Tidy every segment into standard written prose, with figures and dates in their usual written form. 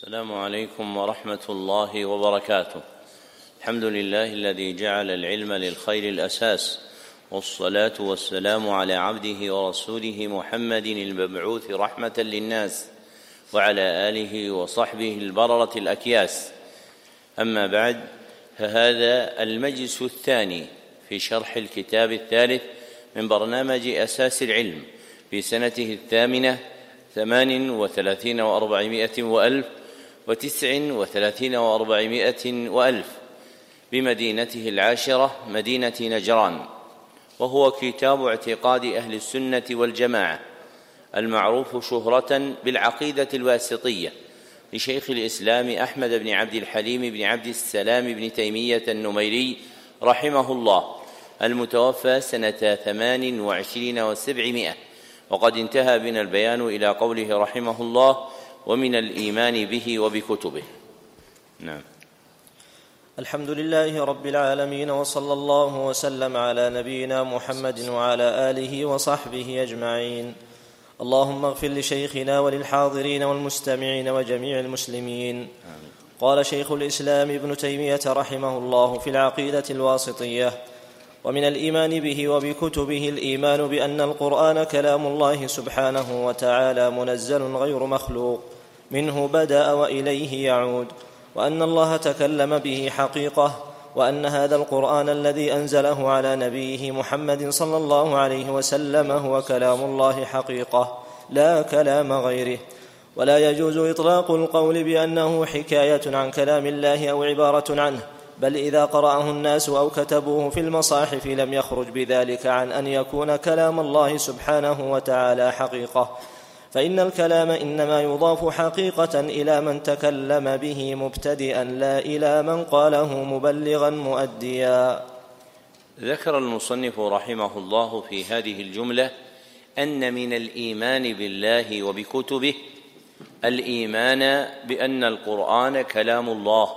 السلام عليكم ورحمة الله وبركاته. الحمد لله الذي جعل العلم للخير الأساس، والصلاة والسلام على عبده ورسوله محمد المبعوث رحمة للناس، وعلى آله وصحبه البررة الأكياس. أما بعد، فهذا المجلس الثاني في شرح الكتاب الثالث من برنامج أساس العلم في سنته 38 و400 وألف 39 و400 وألف بمدينته العاشرة مدينة نجران، وهو كتاب اعتقاد أهل السنة والجماعة المعروف شهرة بالعقيدة الواسطية لشيخ الإسلام أحمد بن عبد الحليم بن عبد السلام بن تيمية النميري رحمه الله، المتوفى سنة 28 و700. وقد انتهى بنا البيان إلى قوله رحمه الله: ومن الإيمان به وبكتبه. نعم. الحمد لله رب العالمين، وصلى الله وسلم على نبينا محمد وعلى آله وصحبه أجمعين. اللهم اغفر لشيخنا وللحاضرين والمستمعين وجميع المسلمين. آمين. قال شيخ الإسلام ابن تيمية رحمه الله في العقيدة الواسطية: ومن الإيمان به وبكتبه الإيمان بأن القرآن كلام الله سبحانه وتعالى منزل غير مخلوق، منه بدأ وإليه يعود، وأن الله تكلم به حقيقة، وأن هذا القرآن الذي أنزله على نبيه محمد صلى الله عليه وسلم هو كلام الله حقيقة لا كلام غيره. ولا يجوز إطلاق القول بأنه حكاية عن كلام الله أو عبارة عنه، بل إذا قرأه الناس أو كتبوه في المصاحف لم يخرج بذلك عن أن يكون كلام الله سبحانه وتعالى حقيقة، فإن الكلام إنما يضاف حقيقة إلى من تكلم به مبتدئا، لا إلى من قاله مبلغا مؤديا. ذكر المصنف رحمه الله في هذه الجملة أن من الإيمان بالله وبكتبه الإيمان بأن القرآن كلام الله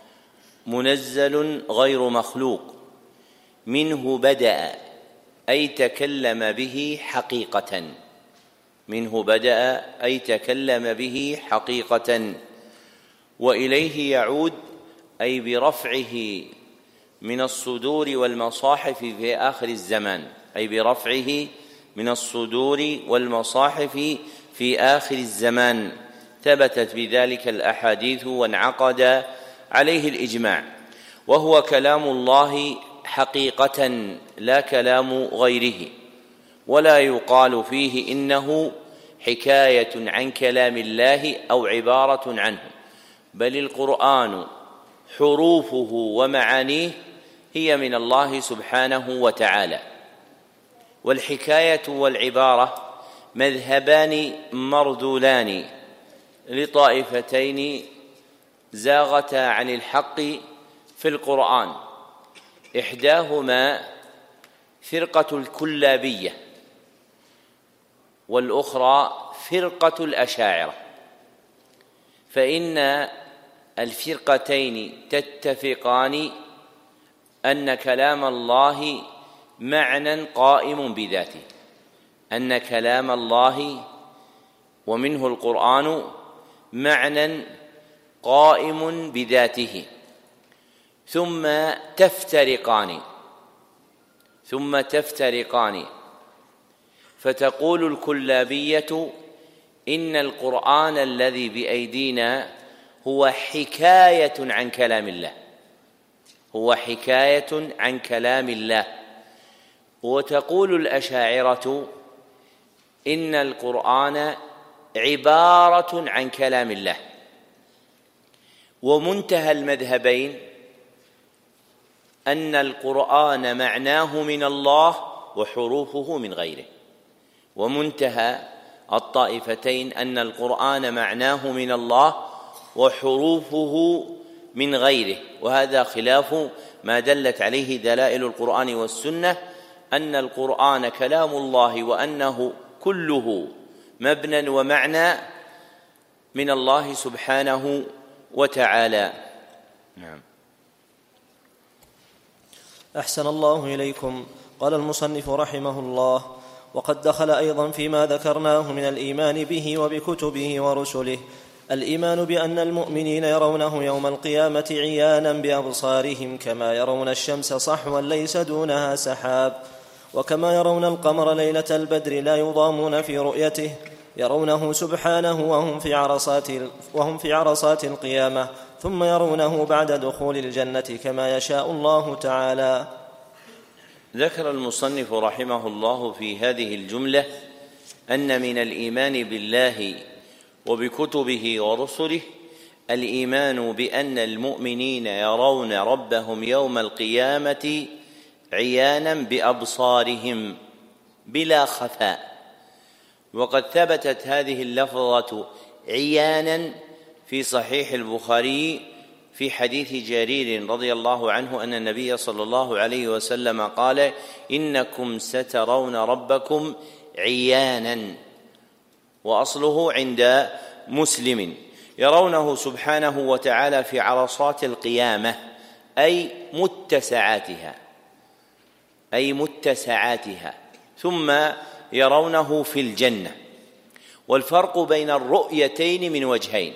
منزل غير مخلوق، منه بدأ أي تكلم به حقيقة، منه بدأ أي تكلم به حقيقة، وإليه يعود أي برفعه من الصدور والمصاحف في آخر الزمان، أي برفعه من الصدور والمصاحف في آخر الزمان. ثبتت بذلك الأحاديث وانعقد عليه الإجماع، وهو كلام الله حقيقة لا كلام غيره، ولا يقال فيه إنه حكاية عن كلام الله أو عبارة عنه، بل القرآن حروفه ومعانيه هي من الله سبحانه وتعالى. والحكاية والعبارة مذهبان مردولان لطائفتين زاغتا عن الحق في القرآن، إحداهما فرقة الكلابية، والأخرى فرقة الأشاعرة. فإن الفرقتين تتفقان أن كلام الله معنى قائم بذاته، أن كلام الله ومنه القرآن معنى قائم بذاته، ثم تفترقان فتقول الكلابية إن القرآن الذي بأيدينا هو حكاية عن كلام الله، هو حكاية عن كلام الله. وتقول الأشاعرة إن القرآن عبارة عن كلام الله. ومنتهى المذهبين أن القرآن معناه من الله وحروفه من غيره، ومنتهى الطائفتين أن القرآن معناه من الله وحروفه من غيره، وهذا خلاف ما دلت عليه دلائل القرآن والسنة، أن القرآن كلام الله وأنه كله مبنى ومعنى من الله سبحانه وتعالى. نعم. أحسن الله إليكم. قال المصنف رحمه الله: وقد دخل أيضا فيما ذكرناه من الإيمان به وبكتبه ورسله الإيمان بأن المؤمنين يرونه يوم القيامة عيانا بأبصارهم كما يرون الشمس صحوا ليس دونها سحاب، وكما يرون القمر ليلة البدر لا يضامون في رؤيته، يرونه سبحانه وهم في عرصات القيامة، ثم يرونه بعد دخول الجنة كما يشاء الله تعالى. ذكر المصنف رحمه الله في هذه الجملة أن من الإيمان بالله وبكتبه ورسله الإيمان بأن المؤمنين يرون ربهم يوم القيامة عيانا بأبصارهم بلا خفاء. وقد ثبتت هذه اللفظة عيانا في صحيح البخاري في حديث جرير رضي الله عنه أن النبي صلى الله عليه وسلم قال: إنكم سترون ربكم عيانا، وأصله عند مسلم، يرونه سبحانه وتعالى في عرصات القيامة أي متسعاتها، ثم يرونه في الجنة. والفرق بين الرؤيتين من وجهين: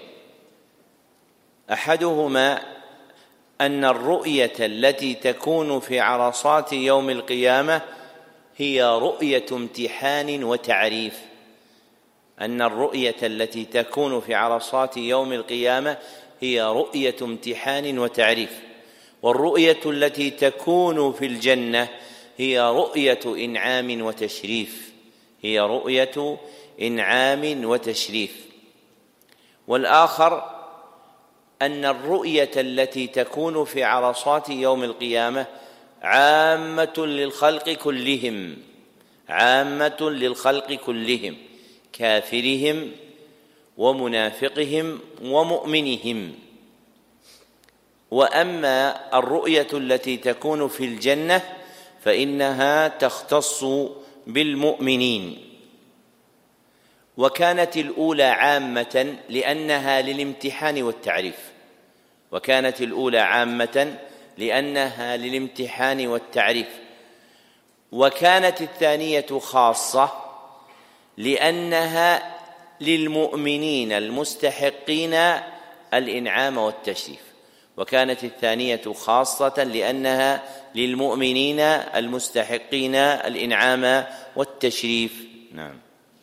أحدهما أن الرؤية التي تكون في عرصات يوم القيامة هي رؤية امتحان وتعريف، أن الرؤية التي تكون في عرصات يوم القيامة هي رؤية امتحان وتعريف، والرؤية التي تكون في الجنة هي رؤية إنعام وتشريف. والآخر أن الرؤية التي تكون في عرصات يوم القيامة عامة للخلق كلهم، كافرهم ومنافقهم ومؤمنهم. وأما الرؤية التي تكون في الجنة فإنها تختص بالمؤمنين. وكانت الأولى عامة لأنها للامتحان والتعريف، وكانت الثانية خاصة لأنها للمؤمنين المستحقين الإنعام والتشريف. نعم.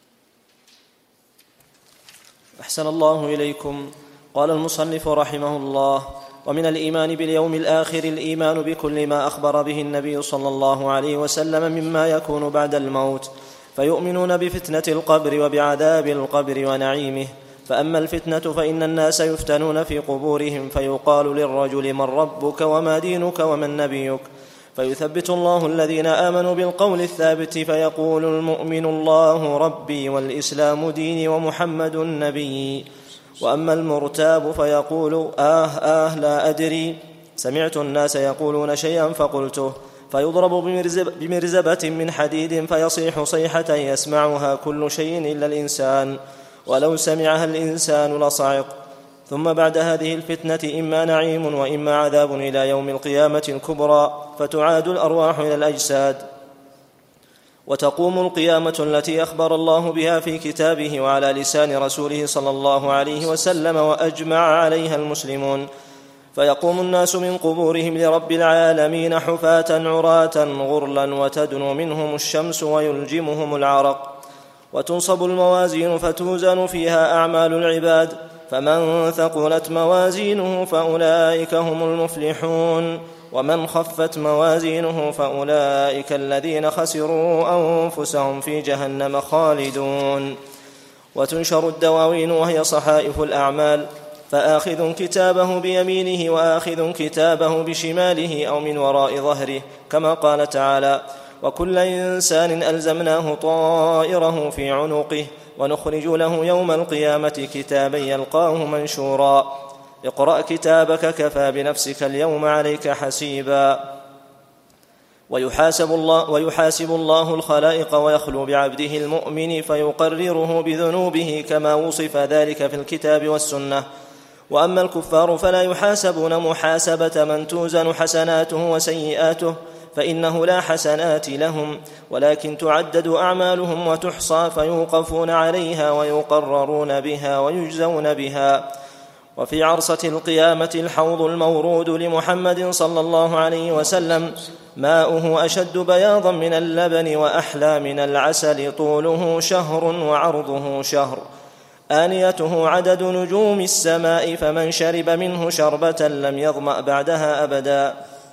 أحسن الله إليكم. قال المصنف رحمه الله: ومن الإيمان باليوم الآخر الإيمان بكل ما أخبر به النبي صلى الله عليه وسلم مما يكون بعد الموت، فيؤمنون بفتنة القبر وبعذاب القبر ونعيمه. فأما الفتنة فإن الناس يفتنون في قبورهم، فيقال للرجل: من ربك وما دينك ومن نبيك؟ فيثبت الله الذين آمنوا بالقول الثابت، فيقول المؤمن: الله ربي والإسلام ديني ومحمد نبي. وأما المرتاب فيقول: لا أدري، سمعت الناس يقولون شيئا فقلته، فيضرب بمرزبة من حديد فيصيح صيحة يسمعها كل شيء إلا الإنسان، ولو سمعها الإنسان لصعق. ثم بعد هذه الفتنة إما نعيم وإما عذاب إلى يوم القيامة الكبرى، فتعاد الأرواح إلى الأجساد، وتقوم القيامة التي أخبر الله بها في كتابه وعلى لسان رسوله صلى الله عليه وسلم وأجمع عليها المسلمون. فيقوم الناس من قبورهم لرب العالمين حفاة عراة غرلا، وتدنو منهم الشمس ويلجمهم العرق، وتنصب الموازين فتوزن فيها أعمال العباد، فمن ثقلت موازينه فأولئك هم المفلحون، ومن خفت موازينه فأولئك الذين خسروا أنفسهم في جهنم خالدون. وتنشر الدواوين وهي صحائف الأعمال، فآخذ كتابه بيمينه وآخذ كتابه بشماله أو من وراء ظهره، كما قال تعالى: وكل إنسان ألزمناه طائره في عنقه ونخرج له يوم القيامة كتابا يلقاه منشورا. اقرأ كتابك كفى بنفسك اليوم عليك حسيبا. ويحاسب الله الخلائق ويخلو بعبده المؤمن فيقرره بذنوبه كما وصف ذلك في الكتاب والسنة. وأما الكفار فلا يحاسبون محاسبة من توزن حسناته وسيئاته، فإنه لا حسنات لهم، ولكن تعدد أعمالهم وتحصى فيوقفون عليها ويقررون بها ويجزون بها. وفي عرصة القيامة الحوض المورود لمحمد صلى الله عليه وسلم ماؤه أشد بياضا من اللبن وأحلى من العسل، طوله شهر وعرضه شهر، آنيته عدد نجوم السماء، فمن شرب منه شربة لم يظمأ بعدها أبدا.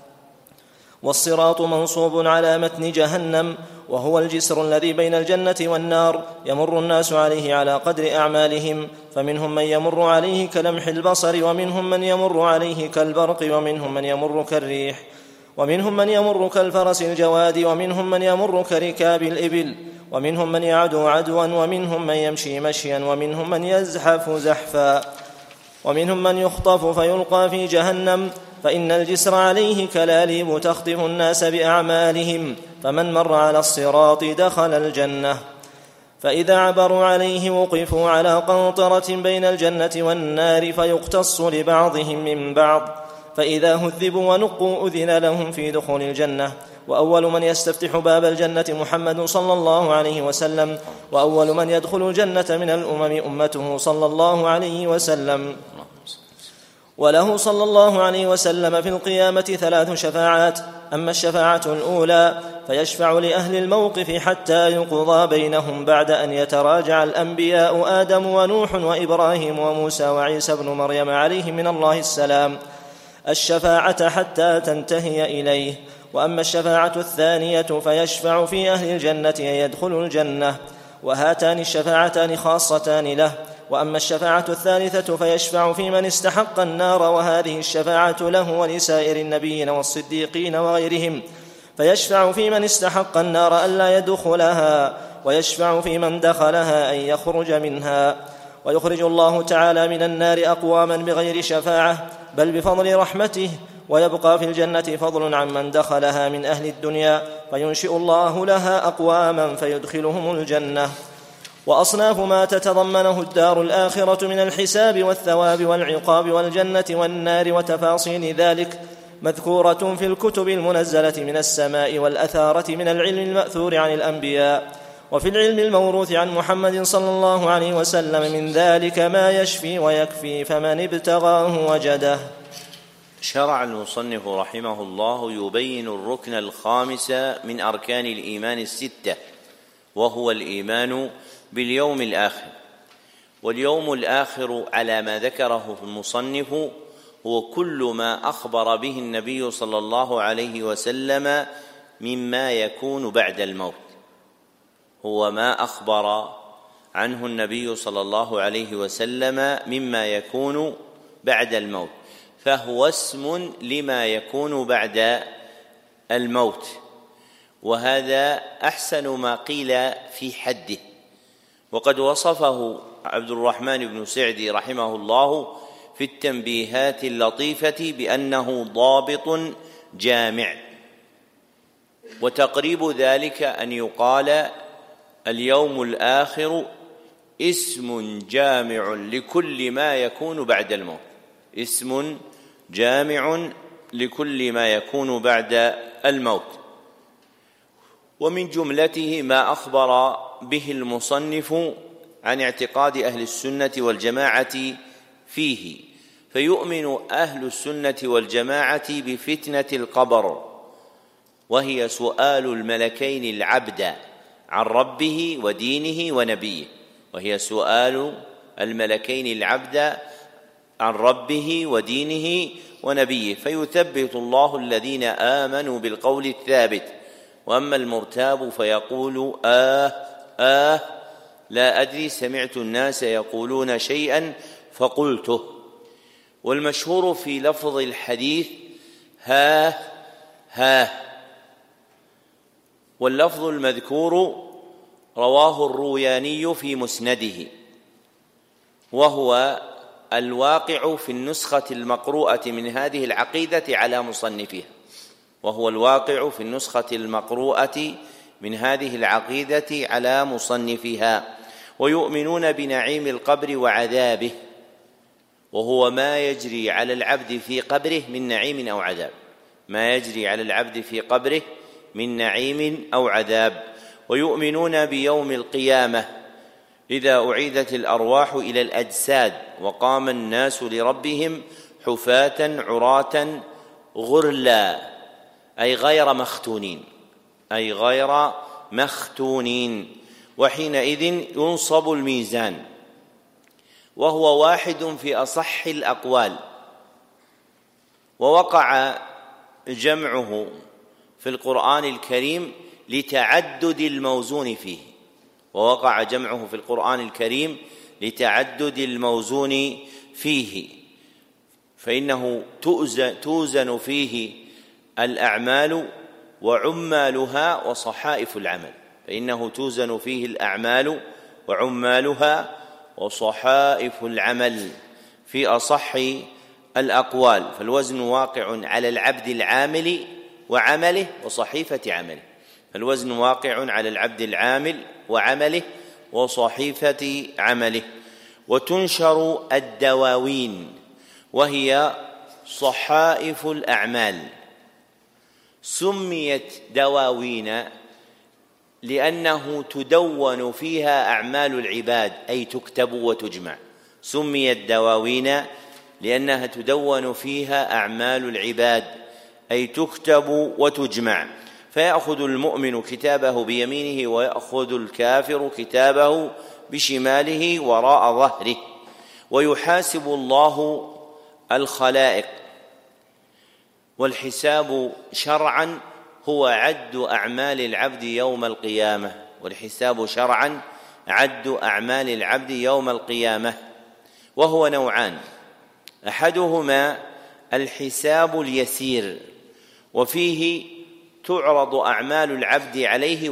والصراط منصوب على متن جهنم، وهو الجسر الذي بين الجنة والنار، يمر الناس عليه على قدر أعمالهم، فمنهم من يمر عليه كلمح البصر، ومنهم من يمر عليه كالبرق، ومنهم من يمر كالريح، ومنهم من يمر كالفرس الجواد، ومنهم من يمر كركاب الإبل، ومنهم من يعدو عدوا، ومنهم من يمشي مشيا، ومنهم من يزحف زحفا، ومنهم من يخطف فيلقى في جهنم، فإن الجسر عليه كلاليب تخطف الناس بأعمالهم، فمن مر على الصراط دخل الجنة. فإذا عبروا عليه وقفوا على قنطرة بين الجنة والنار، فيقتص لبعضهم من بعض، فإذا هذبوا ونقوا أذن لهم في دخول الجنة. وأول من يستفتح باب الجنة محمد صلى الله عليه وسلم، وأول من يدخل الجنة من الأمم أمته صلى الله عليه وسلم. وله صلى الله عليه وسلم في القيامة 3 شفاعات. أما الشفاعة الأولى فيشفع لأهل الموقف حتى يقضى بينهم بعد أن يتراجع الأنبياء آدم ونوح وإبراهيم وموسى وعيسى بن مريم عليهم من الله السلام الشفاعة حتى تنتهي إليه. وأما الشفاعة الثانية فيشفع في أهل الجنة أن يدخلوا الجنة، وهاتان الشفاعتان خاصتان له. وأما الشفاعة الثالثة فيشفع في من استحق النار، وهذه الشفاعة له ولسائر النبيين والصديقين وغيرهم، فيشفع في من استحق النار ألا يدخلها، ويشفع في من دخلها أن يخرج منها. ويخرج الله تعالى من النار أقواما بغير شفاعة بل بفضل رحمته، ويبقى في الجنة فضل عمن دخلها من أهل الدنيا، فينشئ الله لها أقواما فيدخلهم الجنة. وأصناف ما تتضمنه الدار الآخرة من الحساب والثواب والعقاب والجنة والنار وتفاصيل ذلك مذكورة في الكتب المنزلة من السماء والأثارة من العلم المأثور عن الأنبياء، وفي العلم الموروث عن محمد صلى الله عليه وسلم من ذلك ما يشفي ويكفي، فمن ابتغاه وجده. شرع المصنف رحمه الله يبين الركن الخامس من أركان الإيمان 6، وهو الإيمان باليوم الآخر. واليوم الآخر على ما ذكره المصنف هو كل ما أخبر به النبي صلى الله عليه وسلم مما يكون بعد الموت، هو ما أخبر عنه النبي صلى الله عليه وسلم مما يكون بعد الموت، فهو اسم لما يكون بعد الموت، وهذا أحسن ما قيل في حده. وقد وصفه عبد الرحمن بن سعدي رحمه الله في التنبيهات اللطيفة بأنه ضابط جامع. وتقريب ذلك أن يقال اليوم الآخر اسم جامع لكل ما يكون بعد الموت، اسم جامع لكل ما يكون بعد الموت. ومن جملته ما أخبر به المصنف عن اعتقاد أهل السنة والجماعة فيه، فيؤمن أهل السنة والجماعة بفتنة القبر، وهي سؤال الملكين العبد عن ربه ودينه ونبيه، وهي سؤال الملكين العبد عن ربه ودينه ونبيه، فيثبت الله الذين آمنوا بالقول الثابت. وأما المرتاب فيقول لا أدري، سمعت الناس يقولون شيئا فقلته. والمشهور في لفظ الحديث ها، واللفظ المذكور رواه الروياني في مسنده، وهو الواقع في النسخة المقروءة من هذه العقيدة على مصنفها، وهو الواقع في النسخة المقروءة من هذه العقيدة على مصنفها. ويؤمنون بنعيم القبر وعذابه، وهو ما يجري على العبد في قبره من نعيم أو عذاب، ما يجري على العبد في قبره من نعيم أو عذاب. ويؤمنون بيوم القيامة إذا أعيدت الأرواح إلى الأجساد وقام الناس لربهم حفاة عراة غرلا، أي غير مختونين. وحينئذ ينصب الميزان، وهو واحد في أصح الأقوال، ووقع جمعه في القرآن الكريم لتعدد الموزون فيه، فإنه توزن فيه الأعمال وعمالها وصحائف العمل في أصح الأقوال. فالوزن واقع على العبد العامل وعمله وصحيفة عمله. وتنشر الدواوين، وهي صحائف الأعمال. سميت دواوين لأنه تدون فيها أعمال العباد، أي تكتب وتجمع. سميت دواوين لأنها تدون فيها أعمال العباد، أي تكتب وتجمع. فيأخذ المؤمن كتابه بيمينه، ويأخذ الكافر كتابه بشماله وراء ظهره. ويحاسب الله الخلائق. والحساب شرعا هو عد أعمال العبد يوم القيامة، وهو نوعان: أحدهما الحساب اليسير، وفيه تعرض أعمال العبد عليه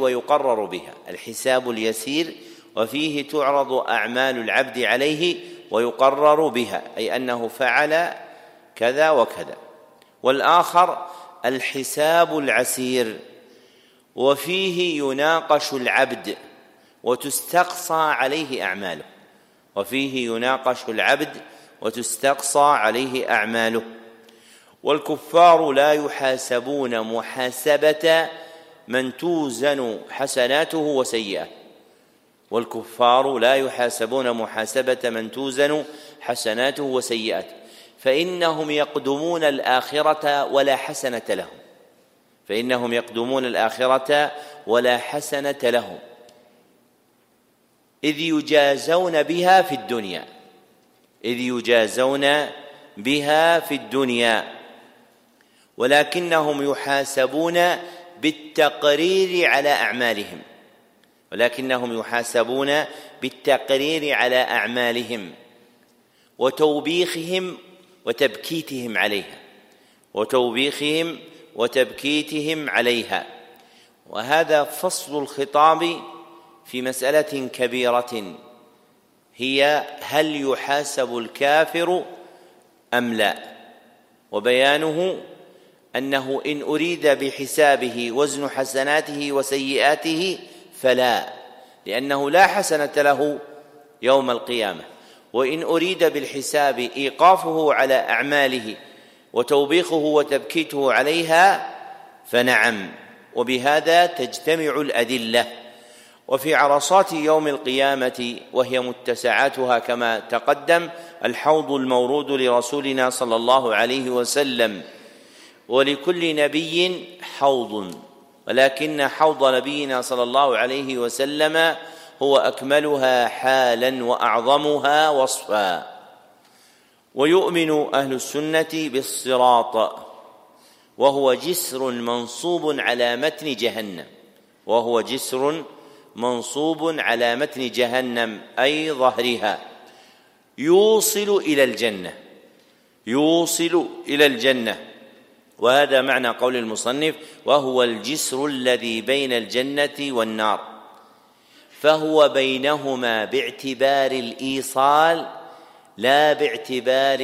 ويقرر بها، أي أنه فعل كذا وكذا. والآخر الحساب العسير، وفيه يناقش العبد وتستقصى عليه أعماله. والكفار لا يحاسبون محاسبة من توزن حسناته وسيئاته، فإنهم يقدمون الآخرة ولا حسنة لهم، إذ يجازون بها في الدنيا، ولكنهم يحاسبون بالتقرير على أعمالهم وتوبيخهم وتبكيتهم عليها. وهذا فصل الخطاب في مسألة كبيرة، هي هل يحاسب الكافر أم لا؟ وبيانه أنه إن أريد بحسابه وزن حسناته وسيئاته فلا، لأنه لا حسنة له يوم القيامة. وإن أريد بالحساب إيقافه على أعماله وتوبيخه وتبكيته عليها فنعم. وبهذا تجتمع الأدلة. وفي عرصات يوم القيامة، وهي متسعاتها كما تقدم، الحوض المورود لرسولنا صلى الله عليه وسلم، ولكل نبي حوض، ولكن حوض نبينا صلى الله عليه وسلم هو أكملها حالا وأعظمها وصفا. ويؤمن أهل السنة بالصراط، وهو جسر منصوب على متن جهنم أي ظهرها، يوصل إلى الجنة. وهذا معنى قول المصنف: وهو الجسر الذي بين الجنة والنار، فهو بينهما باعتبار الإيصال لا باعتبار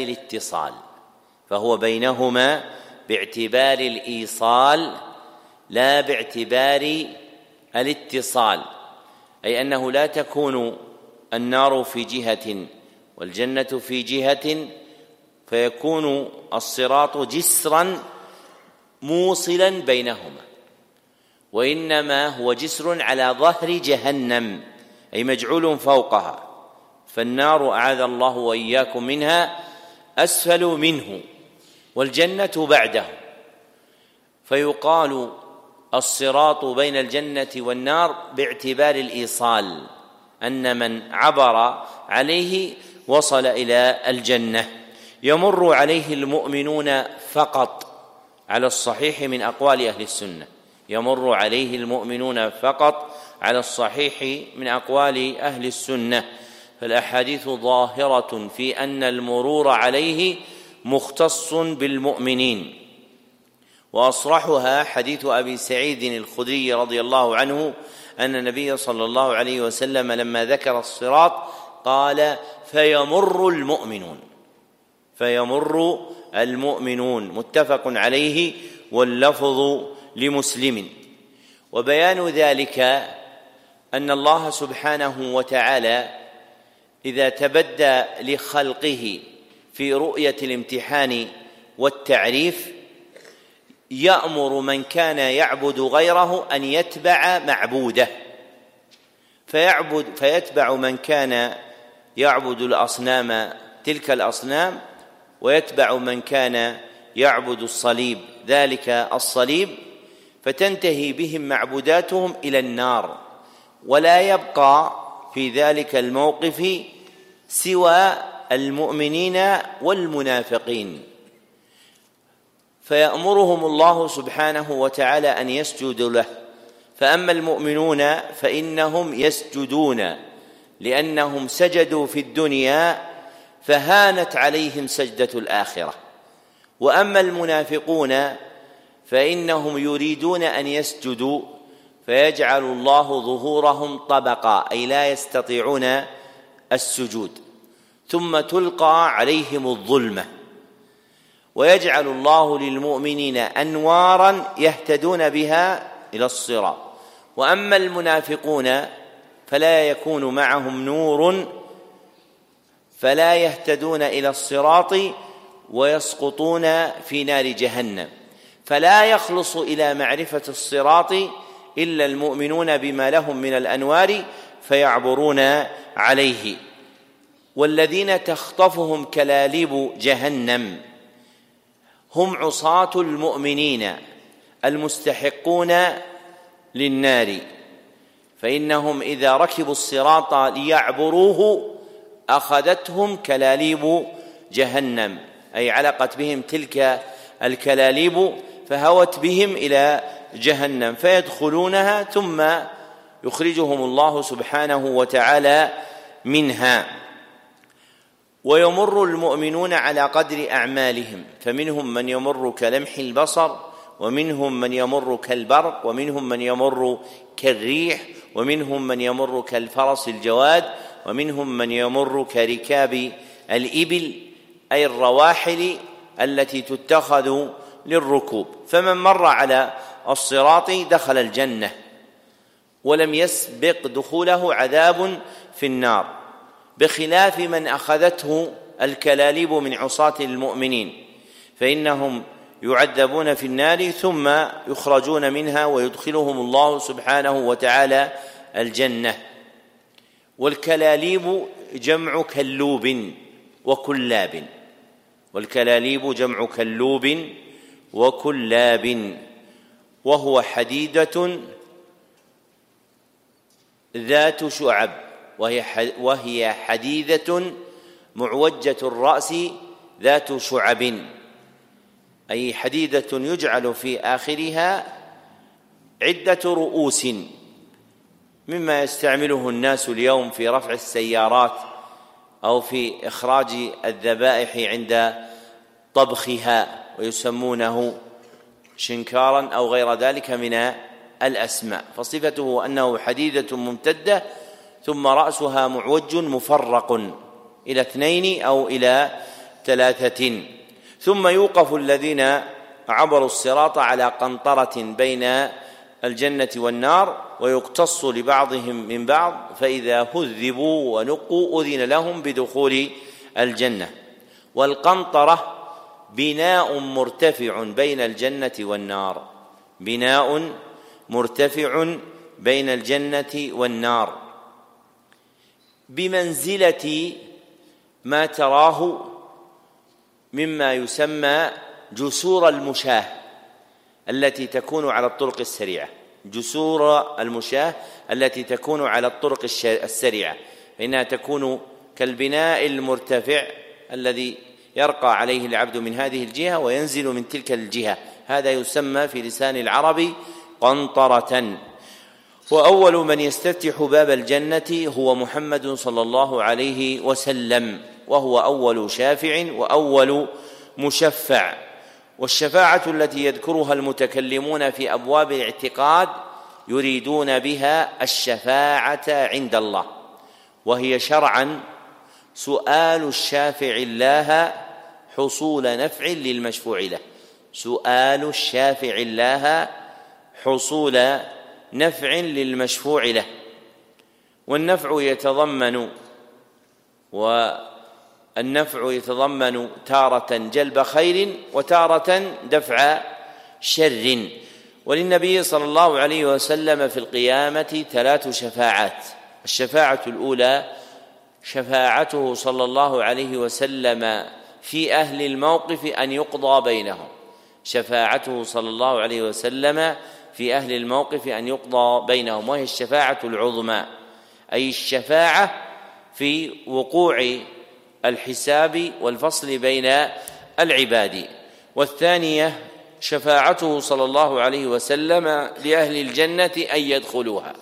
الاتصال، أي أنه لا تكون النار في جهة والجنة في جهة، فيكون الصراط جسرا موصلا بينهما، وإنما هو جسر على ظهر جهنم، أي مجعول فوقها، فالنار أعاذ الله وإياكم منها أسفل منه، والجنة بعده. فيقال الصراط بين الجنة والنار باعتبار الإيصال، أن من عبر عليه وصل إلى الجنة. يمر عليه المؤمنون فقط على الصحيح من أقوال أهل السنة، يمر عليه المؤمنون فقط على الصحيح من أقوال أهل السنة، فالأحاديث ظاهرة في أن المرور عليه مختص بالمؤمنين، وأصرحها حديث أبي سعيد الخدري رضي الله عنه أن النبي صلى الله عليه وسلم لما ذكر الصراط قال فيمر المؤمنون، متفق عليه واللفظ لمسلم. وبيان ذلك أن الله سبحانه وتعالى إذا تبدى لخلقه في رؤية الامتحان والتعريف يأمر من كان يعبد غيره أن يتبع معبوده، فيتبع من كان يعبد الأصنام تلك الأصنام، ويتبع من كان يعبد الصليب ذلك الصليب، فتنتهي بهم معبوداتهم إلى النار، ولا يبقى في ذلك الموقف سوى المؤمنين والمنافقين، فيأمرهم الله سبحانه وتعالى أن يسجدوا له. فأما المؤمنون فإنهم يسجدون لأنهم سجدوا في الدنيا فهانت عليهم سجدة الآخرة، وأما المنافقون فإنهم يريدون أن يسجدوا فيجعل الله ظهورهم طبقا، أي لا يستطيعون السجود، ثم تلقى عليهم الظلمة، ويجعل الله للمؤمنين أنوارا يهتدون بها إلى الصراط. وأما المنافقون فلا يكون معهم نور فلا يهتدون إلى الصراط ويسقطون في نار جهنم، فلا يخلص إلى معرفة الصراط إلا المؤمنون بما لهم من الأنوار فيعبرون عليه. والذين تخطفهم كلاليب جهنم هم عصاة المؤمنين المستحقون للنار، فإنهم إذا ركبوا الصراط ليعبروه أخذتهم كلاليب جهنم، أي علقت بهم تلك الكلاليب فهوت بهم إلى جهنم فيدخلونها ثم يخرجهم الله سبحانه وتعالى منها. ويمر المؤمنون على قدر أعمالهم، فمنهم من يمر كلمح البصر، ومنهم من يمر كالبرق، ومنهم من يمر كالريح، ومنهم من يمر كالفرس الجواد، ومنهم من يمر كركاب الإبل أي الرواحل التي تتخذ للركوب. فمن مر على الصراط دخل الجنة ولم يسبق دخوله عذاب في النار، بخلاف من أخذته الكلاليب من عصاة المؤمنين، فإنهم يعذبون في النار ثم يخرجون منها ويدخلهم الله سبحانه وتعالى الجنة. والكلاليب جمع كلوب وكلاب، والكلاليب جمع كلوب وكلاب، وهو حديدة ذات شعب، وهي حديدة معوجة الرأس ذات شعب، أي حديدة يجعل في آخرها عدة رؤوس، مما يستعمله الناس اليوم في رفع السيارات أو في إخراج الذبائح عند طبخها، ويسمونه شنكارا أو غير ذلك من الأسماء. فصفته أنه حديدة ممتدة ثم رأسها معوج مفرق إلى 2 أو إلى 3، ثم يوقف الذين عبروا الصراط على قنطرة بين الجنة والنار ويقتص لبعضهم من بعض، فإذا هذبوا ونقوا أذن لهم بدخول الجنة. والقنطرة بناء مرتفع بين الجنة والنار، بناء مرتفع بين الجنة والنار، بمنزلة ما تراه مما يسمى جسور المشاة التي تكون على الطرق السريعة، جسور المشاة التي تكون على الطرق السريعة، فإنها تكون كالبناء المرتفع الذي يرقى عليه العبد من هذه الجهة وينزل من تلك الجهة، هذا يسمى في لسان العرب قنطرة. وأول من يستفتح باب الجنة هو محمد صلى الله عليه وسلم، وهو أول شافع وأول مشفع. والشفاعة التي يذكرها المتكلمون في أبواب الاعتقاد يريدون بها الشفاعة عند الله، وهي شرعا سؤال الشافع الله حصول نفع للمشفوع له، سؤال الشافع الله حصول نفع للمشفوع له. والنفع يتضمن تارة جلب خير وتارة دفع شر. وللنبي صلى الله عليه وسلم في القيامة 3 شفاعات. الشفاعة الأولى شفاعته صلى الله عليه وسلم في أهل الموقف أن يقضى بينهم، شفاعته صلى الله عليه وسلم في أهل الموقف أن يقضى بينهم، وهي الشفاعة العظمى، أي الشفاعة في وقوع الحساب والفصل بين العباد. والثانية شفاعته صلى الله عليه وسلم لأهل الجنة أن يدخلوها.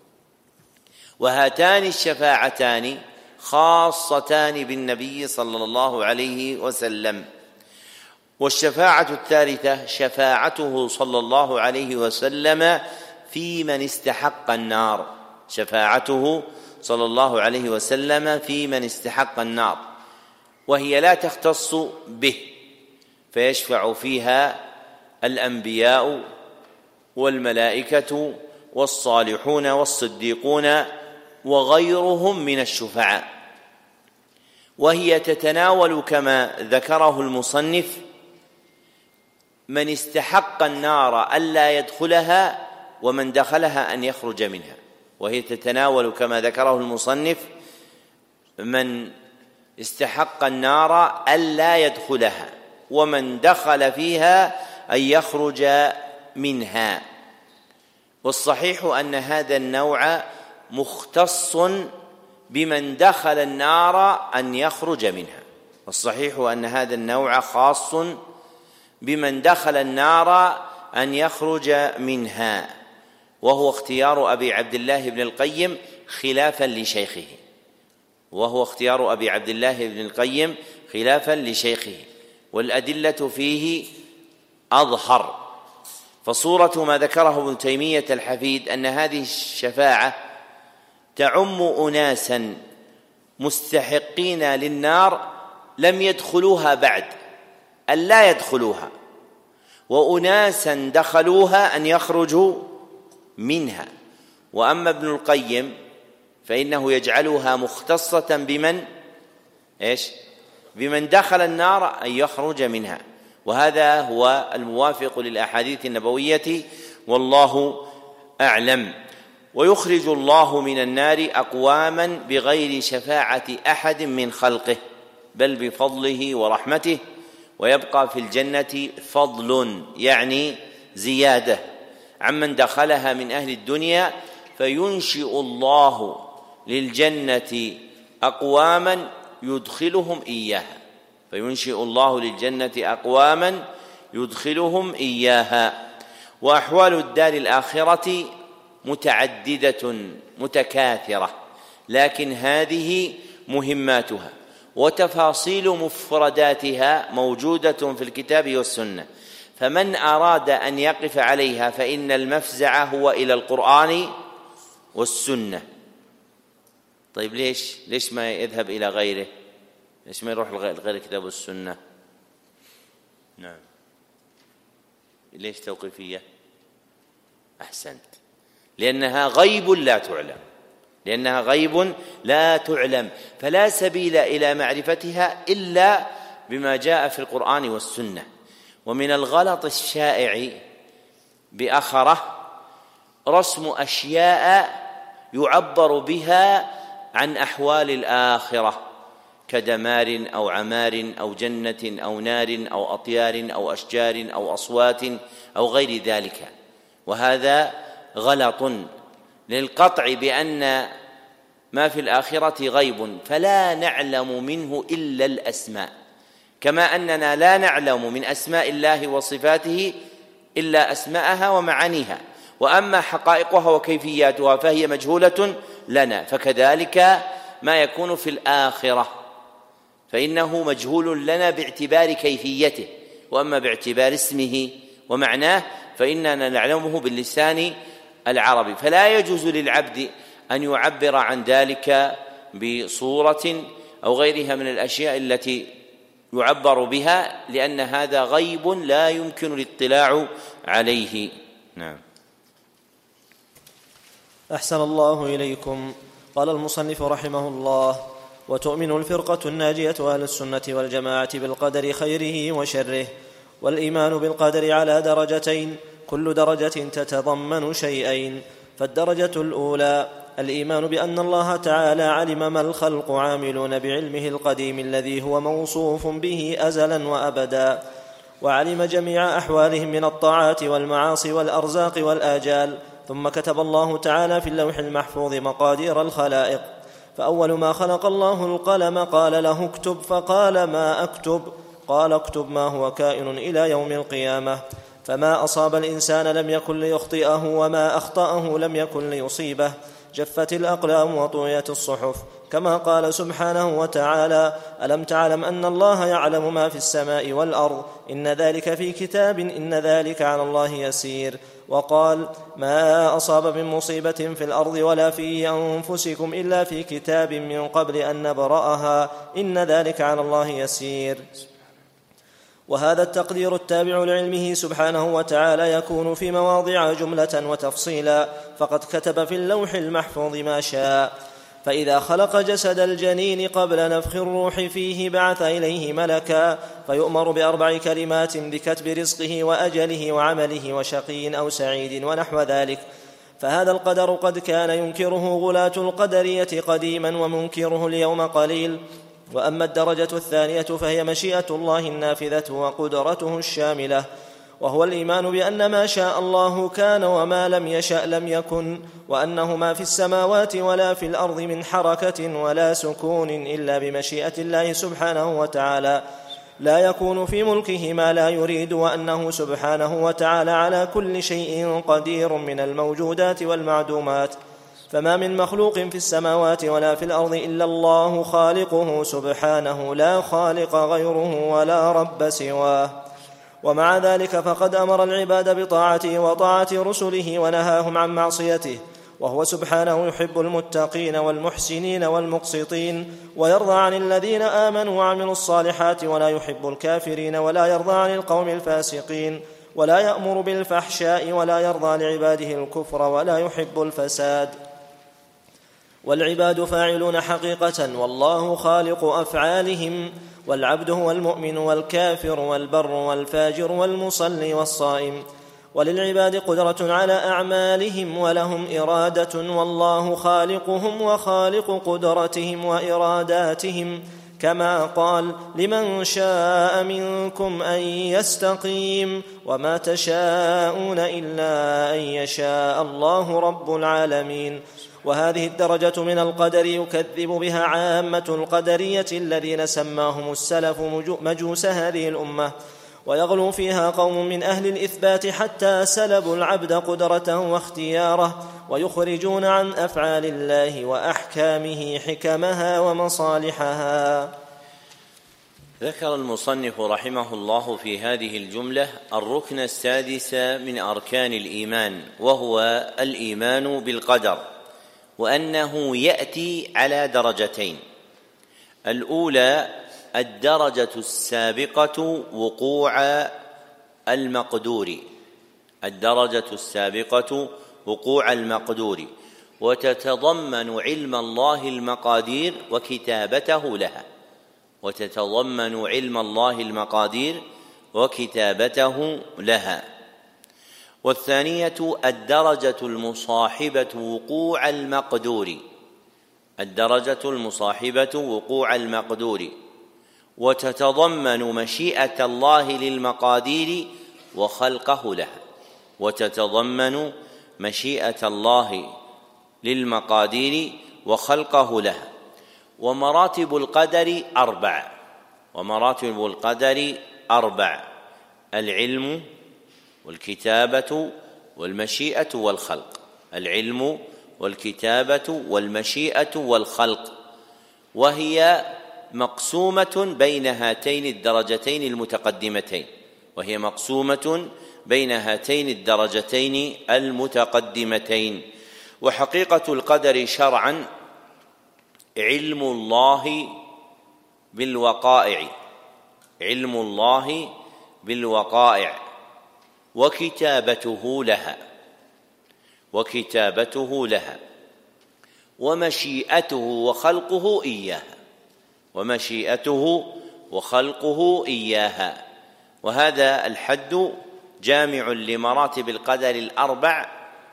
وهاتان الشفاعتان خاصتان بالنبي صلى الله عليه وسلم. والشفاعة الثالثة شفاعته صلى الله عليه وسلم في من استحق النار، شفاعته صلى الله عليه وسلم في من استحق النار، وهي لا تختص به، فيشفع فيها الأنبياء والملائكة والصالحون والصديقون وغيرهم من الشفعاء. وهي تتناول كما ذكره المصنف من استحق النار ألا يدخلها ومن دخلها أن يخرج منها. وهي تتناول كما ذكره المصنف من استحق النار ألا يدخلها ومن دخل فيها أن يخرج منها. والصحيح أن هذا النوع مختص بمن دخل النار أن يخرج منها، والصحيح أن هذا النوع خاص بمن دخل النار أن يخرج منها، وهو اختيار أبي عبد الله بن القيم خلافا لشيخه، وهو اختيار أبي عبد الله بن القيم خلافا لشيخه، والأدلة فيه أظهر. فصورة ما ذكره ابن تيمية الحفيد أن هذه الشفاعة تعم أناسا مستحقين للنار لم يدخلوها بعد أن لا يدخلوها، وأناسا دخلوها أن يخرجوا منها. وأما ابن القيم فإنه يجعلها مختصة بمن دخل النار أن يخرج منها، وهذا هو الموافق للأحاديث النبوية والله أعلم. ويخرج الله من النار أقواما بغير شفاعة أحد من خلقه بل بفضله ورحمته، ويبقى في الجنة فضل يعني زيادة عمن دخلها من أهل الدنيا، فينشئ الله للجنة أقواما يدخلهم إياها، فينشئ الله للجنة أقواما يدخلهم إياها. وأحوال الدار الآخرة متعددة متكاثرة، لكن هذه مهماتها وتفاصيل مفرداتها موجودة في الكتاب والسنة، فمن أراد أن يقف عليها فإن المفزع هو إلى القرآن والسنة. طيب ليش ما يذهب إلى غيره؟ ليش ما يروح غير الكتاب والسنة؟ نعم، ليش توقيفية؟ أحسنت، لأنها غيب لا تعلم، لأنها غيب لا تعلم، فلا سبيل إلى معرفتها إلا بما جاء في القرآن والسنة. ومن الغلط الشائع بأخره رسم أشياء يعبر بها عن أحوال الآخرة كدمار أو عمار أو جنة أو نار أو أطيار أو أشجار أو أصوات أو غير ذلك، وهذا غلط للقطع بأن ما في الآخرة غيب، فلا نعلم منه إلا الأسماء، كما أننا لا نعلم من أسماء الله وصفاته إلا أسماءها ومعانيها، وأما حقائقها وكيفياتها فهي مجهولة لنا. فكذلك ما يكون في الآخرة فإنه مجهول لنا باعتبار كيفيته، وأما باعتبار اسمه ومعناه فإننا نعلمه باللسان العربي. فلا يجوز للعبد أن يعبر عن ذلك بصورة أو غيرها من الأشياء التي يعبر بها، لأن هذا غيب لا يمكن الاطلاع عليه. نعم. أحسن الله إليكم. قال المصنف رحمه الله: وتؤمن الفرقة الناجية أهل السنة والجماعة بالقدر خيره وشره. والإيمان بالقدر على درجتين، كل درجة تتضمن شيئين. فالدرجة الأولى الإيمان بأن الله تعالى علم ما الخلق عاملون بعلمه القديم الذي هو موصوف به أزلا وأبدا، وعلم جميع أحوالهم من الطاعات والمعاصي والأرزاق والآجال. ثم كتب الله تعالى في اللوح المحفوظ مقادير الخلائق، فأول ما خلق الله القلم قال له اكتب، فقال ما أكتب؟ قال اكتب ما هو كائن إلى يوم القيامة. فما أصاب الإنسان لم يكن ليخطئه، وما أخطأه لم يكن ليصيبه. جفت الأقلام وطويت الصحف، كما قال سبحانه وتعالى: ألم تعلم أن الله يعلم ما في السماء والأرض، إن ذلك في كتاب، إن ذلك على الله يسير. وقال: ما أصاب من مصيبة في الأرض ولا في أنفسكم إلا في كتاب من قبل أن نبرأها، إن ذلك على الله يسير. وهذا التقدير التابع لعلمه سبحانه وتعالى يكون في مواضع جملة وتفصيلا، فقد كتب في اللوح المحفوظ ما شاء. فإذا خلق جسد الجنين قبل نفخ الروح فيه بعث إليه ملكا، فيؤمر بأربع كلمات بكتب رزقه وأجله وعمله وشقي أو سعيد ونحو ذلك. فهذا القدر قد كان ينكره غلاة القدرية قديما، ومنكره اليوم قليل. وأما الدرجة الثانية فهي مشيئة الله النافذة وقدرته الشاملة، وهو الإيمان بأن ما شاء الله كان وما لم يشأ لم يكن، وأنه ما في السماوات ولا في الأرض من حركة ولا سكون إلا بمشيئة الله سبحانه وتعالى، لا يكون في ملكه ما لا يريد، وأنه سبحانه وتعالى على كل شيء قدير من الموجودات والمعدومات. فما من مخلوق في السماوات ولا في الأرض إلا الله خالقه سبحانه، لا خالق غيره ولا رب سواه. ومع ذلك فقد أمر العباد بطاعته وطاعة رسله، ونهاهم عن معصيته، وهو سبحانه يحب المتقين والمحسنين والمقسطين، ويرضى عن الذين آمنوا وعملوا الصالحات، ولا يحب الكافرين، ولا يرضى عن القوم الفاسقين، ولا يأمر بالفحشاء، ولا يرضى لعباده الكفر، ولا يحب الفساد. والعباد فاعلون حقيقة، والله خالق أفعالهم، والعبد هو المؤمن والكافر والبر والفاجر والمصلي والصائم. وللعباد قدرة على أعمالهم، ولهم إرادة، والله خالقهم وخالق قدرتهم وإراداتهم، كما قال: لمن شاء منكم أن يستقيم، وما تشاءون إلا أن يشاء الله رب العالمين. وهذه الدرجة من القدر يكذب بها عامة القدرية الذين سماهم السلف مجوس هذه الأمة، ويغلو فيها قوم من أهل الإثبات حتى سلبوا العبد قدرته واختياره، ويخرجون عن أفعال الله وأحكامه حكمها ومصالحها. ذكر المصنف رحمه الله في هذه الجملة الركن السادس من أركان الإيمان، وهو الإيمان بالقدر، وأنه يأتي على درجتين: الأولى الدرجة السابقة وقوع المقدور، الدرجة السابقة وقوع المقدور، وتتضمن علم الله المقادير وكتابته لها، وتتضمن علم الله المقادير وكتابته لها. والثانية الدرجة المصاحبة وقوع المقدور، الدرجة المصاحبة وقوع المقدور، وتتضمن مشيئة الله للمقادير وخلقه لها، وتتضمن مشيئة الله للمقادير وخلقه لها. ومراتب القدر أربع، ومراتب القدر أربع: العلم والكتابة والمشيئة والخلق، العلم والكتابة والمشيئة والخلق، وهي مقسومة بين هاتين الدرجتين المتقدمتين، وهي مقسومة بين هاتين الدرجتين المتقدمتين. وحقيقة القدر شرعا علم الله بالوقائع، علم الله بالوقائع وكتابته لها، وكتابته لها، ومشيئته وخلقه إياها، ومشيئته وخلقه إياها. وهذا الحد جامع لمراتب القدر الأربع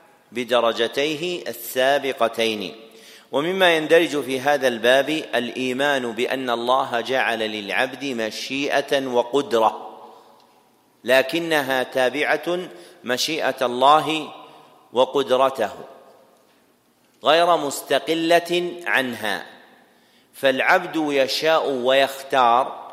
بدرجتيه السابقتين. ومما يندرج في هذا الباب الإيمان بأن الله جعل للعبد مشيئة وقدرة، لكنها تابعة مشيئة الله وقدرته غير مستقلة عنها، فالعبد يشاء ويختار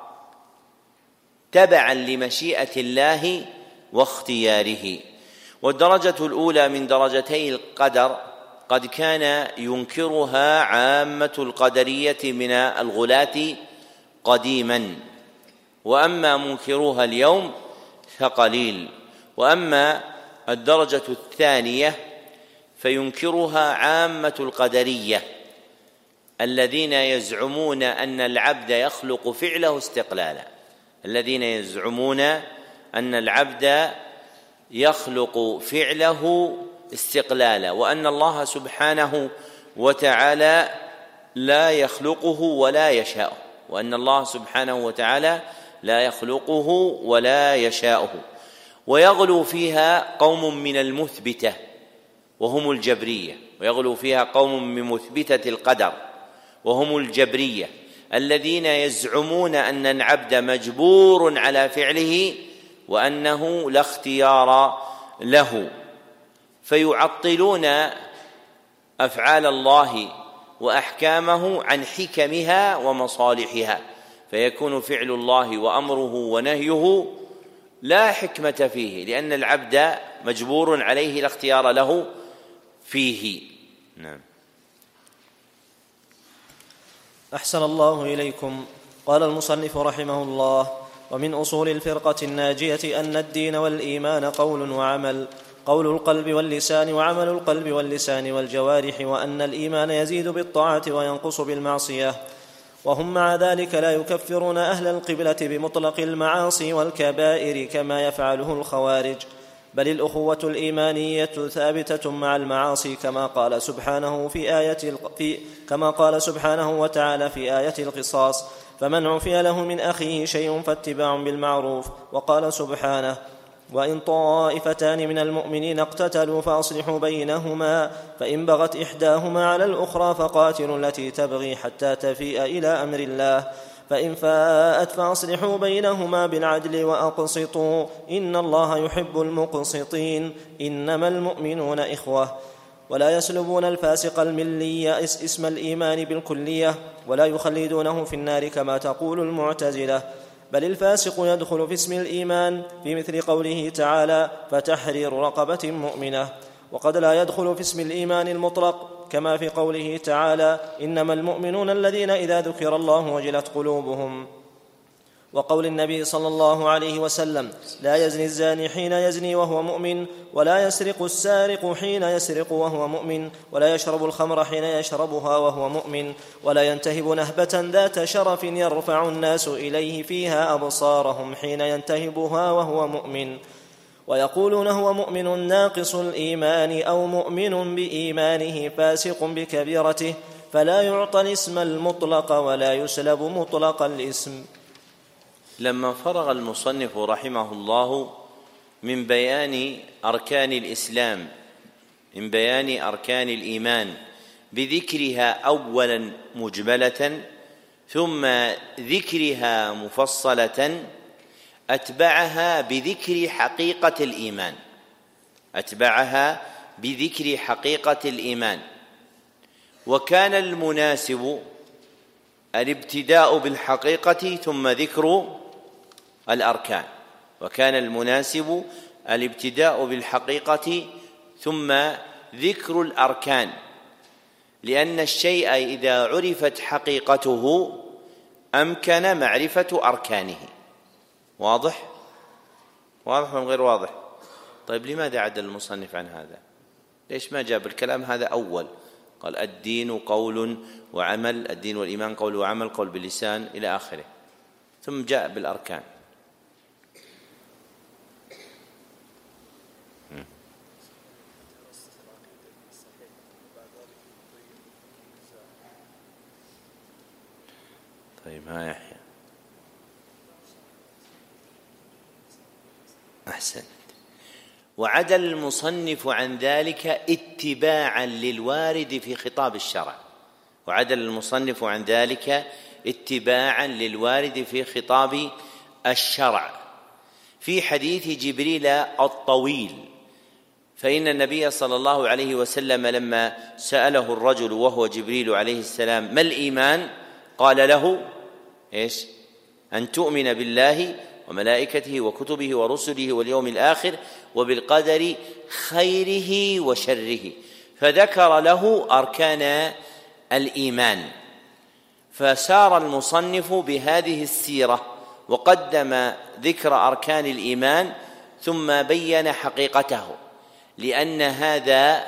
تبعا لمشيئة الله واختياره. والدرجة الأولى من درجتي القدر قد كان ينكرها عامة القدرية من الغلاة قديما، وأما منكروها اليوم فقليل. وأما الدرجة الثانية فينكرها عامة القدرية الذين يزعمون أن العبد يخلق فعله استقلالا، الذين يزعمون أن العبد يخلق فعله استقلالا، وأن الله سبحانه وتعالى لا يخلقه ولا يشاءه، وأن الله سبحانه وتعالى لا يخلقه ولا يشاءه. ويغلو فيها قوم من المثبتة وهم الجبرية، ويغلو فيها قوم من مثبتة القدر وهم الجبرية الذين يزعمون أن العبد مجبور على فعله وأنه لا اختيار له، فيعطلون أفعال الله وأحكامه عن حكمها ومصالحها، فيكون فعل الله وأمره ونهيه لا حكمة فيه، لأن العبد مجبور عليه لا اختيار له فيه. نعم. أحسن الله إليكم. قال المصنف رحمه الله: ومن أصول الفرقة الناجية أن الدين والإيمان قول وعمل، قول القلب واللسان وعمل القلب واللسان والجوارح، وأن الإيمان يزيد بالطاعة وينقص بالمعصية. وهم مع ذلك لا يكفرون أهل القبلة بمطلق المعاصي والكبائر كما يفعله الخوارج، بل الأخوة الإيمانية ثابتة مع المعاصي كما قال سبحانه وتعالى في آية القصاص: فمن عفي له من أخيه شيء فاتباع بالمعروف. وقال سبحانه: وإن طائفتان من المؤمنين اقتتلوا فأصلحوا بينهما، فإن بغت إحداهما على الأخرى فقاتلوا التي تبغي حتى تفيء إلى أمر الله، فإن فاءت فأصلحوا بينهما بالعدل وأقسطوا إن الله يحب المقسطين، إنما المؤمنون إخوة. ولا يسلبون الفاسق الملي اسم الإيمان بالكلية، ولا يخلدونه في النار كما تقول المعتزلة، بل الفاسق يدخل في اسم الإيمان في مثل قوله تعالى: فتحرير رقبة مؤمنة. وقد لا يدخل في اسم الإيمان المطلق كما في قوله تعالى: إنما المؤمنون الذين إذا ذكر الله وجلت قلوبهم. وقول النبي صلى الله عليه وسلم: لا يزني الزاني حين يزني وهو مؤمن، ولا يسرق السارق حين يسرق وهو مؤمن، ولا يشرب الخمر حين يشربها وهو مؤمن، ولا ينتهب نهبة ذات شرف يرفع الناس إليه فيها أبصارهم حين ينتهبها وهو مؤمن. ويقولون هو مؤمن ناقص الإيمان أو مؤمن بإيمانه فاسق بكبيرته، فلا يعطى الاسم المطلق ولا يسلب مطلق الاسم. لما فرغ المصنف رحمه الله من بيان أركان الإسلام، من بيان أركان الإيمان بذكرها أولا مجملة ثم ذكرها مفصلة، أتبعها بذكر حقيقة الإيمان، أتبعها بذكر حقيقة الإيمان. وكان المناسب الابتداء بالحقيقة ثم ذكر الأركان، وكان المناسب الابتداء بالحقيقة ثم ذكر الأركان، لأن الشيء إذا عرفت حقيقته أمكن معرفة أركانه. واضح؟ واضح من غير واضح؟ طيب لماذا عدل المصنف عن هذا؟ ليش ما جاب الكلام هذا أول؟ قال الدين قول وعمل، الدين والإيمان قول وعمل، قول باللسان إلى آخره، ثم جاء بالأركان. طيب ها يحيى، أحسنت. وعدل المصنف عن ذلك اتباعا للوارد في خطاب الشرع، وعدل المصنف عن ذلك اتباعا للوارد في خطاب الشرع في حديث جبريل الطويل. فإن النبي صلى الله عليه وسلم لما سأله الرجل وهو جبريل عليه السلام ما الإيمان، قال له إيش؟ أن تؤمن بالله وملائكته وكتبه ورسله واليوم الآخر وبالقدر خيره وشره، فذكر له أركان الإيمان. فسار المصنف بهذه السيرة وقدم ذكر أركان الإيمان ثم بين حقيقته، لأن هذا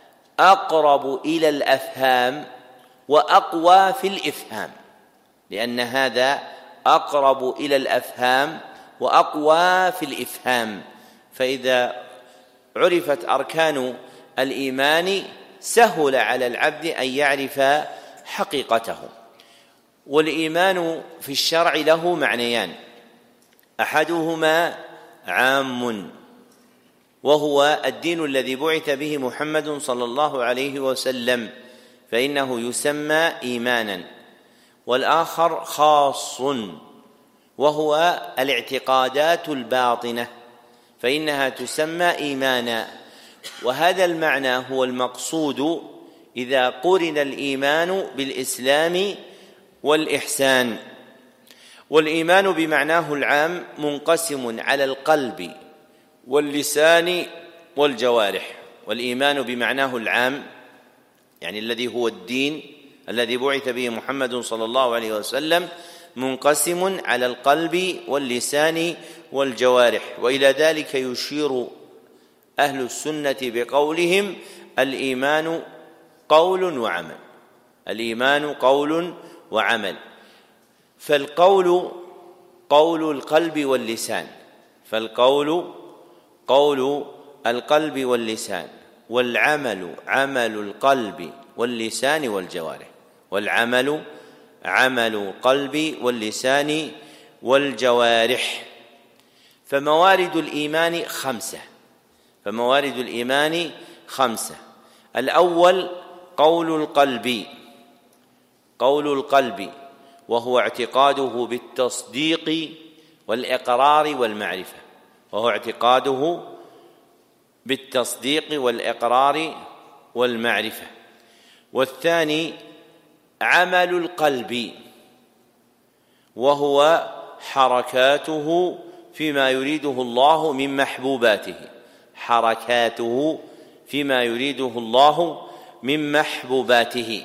أقرب إلى الأفهام وأقوى في الإفهام، لأن هذا أقرب إلى الأفهام وأقوى في الإفهام. فإذا عرفت أركان الإيمان سهل على العبد أن يعرف حقيقته. والإيمان في الشرع له معنيان، أحدهما عام وهو الدين الذي بعث به محمد صلى الله عليه وسلم، فإنه يسمى إيمانا، والآخر خاص وهو الاعتقادات الباطنة، فإنها تسمى إيمانا. وهذا المعنى هو المقصود إذا قرن الإيمان بالإسلام والإحسان. والإيمان بمعناه العام منقسم على القلب واللسان والجوارح. والإيمان بمعناه العام يعني الذي هو الدين الذي بعث به محمد صلى الله عليه وسلم منقسم على القلب واللسان والجوارح. وإلى ذلك يشير أهل السنة بقولهم الإيمان قول وعمل، الإيمان قول وعمل. فالقول قول القلب واللسان، فالقول قول القلب واللسان، والعمل عمل القلب واللسان والجوارح، والعمل عمل القلب واللسان والجوارح. فموارد الإيمان خمسة، فموارد الإيمان خمسة. الأول قول القلب، قول القلب وهو اعتقاده بالتصديق والإقرار والمعرفة، وهو اعتقاده بالتصديق والإقرار والمعرفة. والثاني عمل القلب وهو حركاته فيما يريده الله من محبوباته، حركاته فيما يريده الله من محبوباته.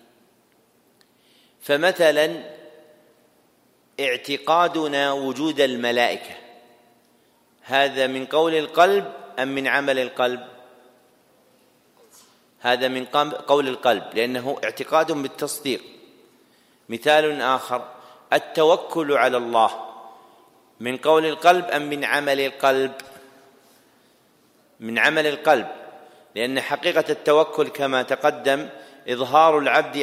فمثلا اعتقادنا وجود الملائكة هذا من قول القلب أم من عمل القلب؟ هذا من قول القلب لأنه اعتقاد بالتصديق. مثال آخر التوكل على الله من قول القلب أم من عمل القلب؟ من عمل القلب، لأن حقيقة التوكل كما تقدم إظهار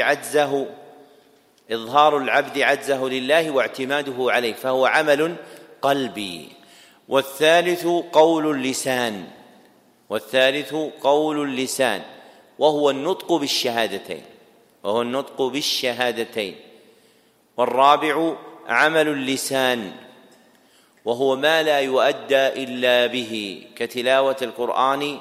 العبد عجزه لله واعتماده عليه، فهو عمل قلبي. والثالث قول اللسان وهو النطق بالشهادتين. والرابع عمل اللسان وهو ما لا يؤدى إلا به كتلاوة القرآن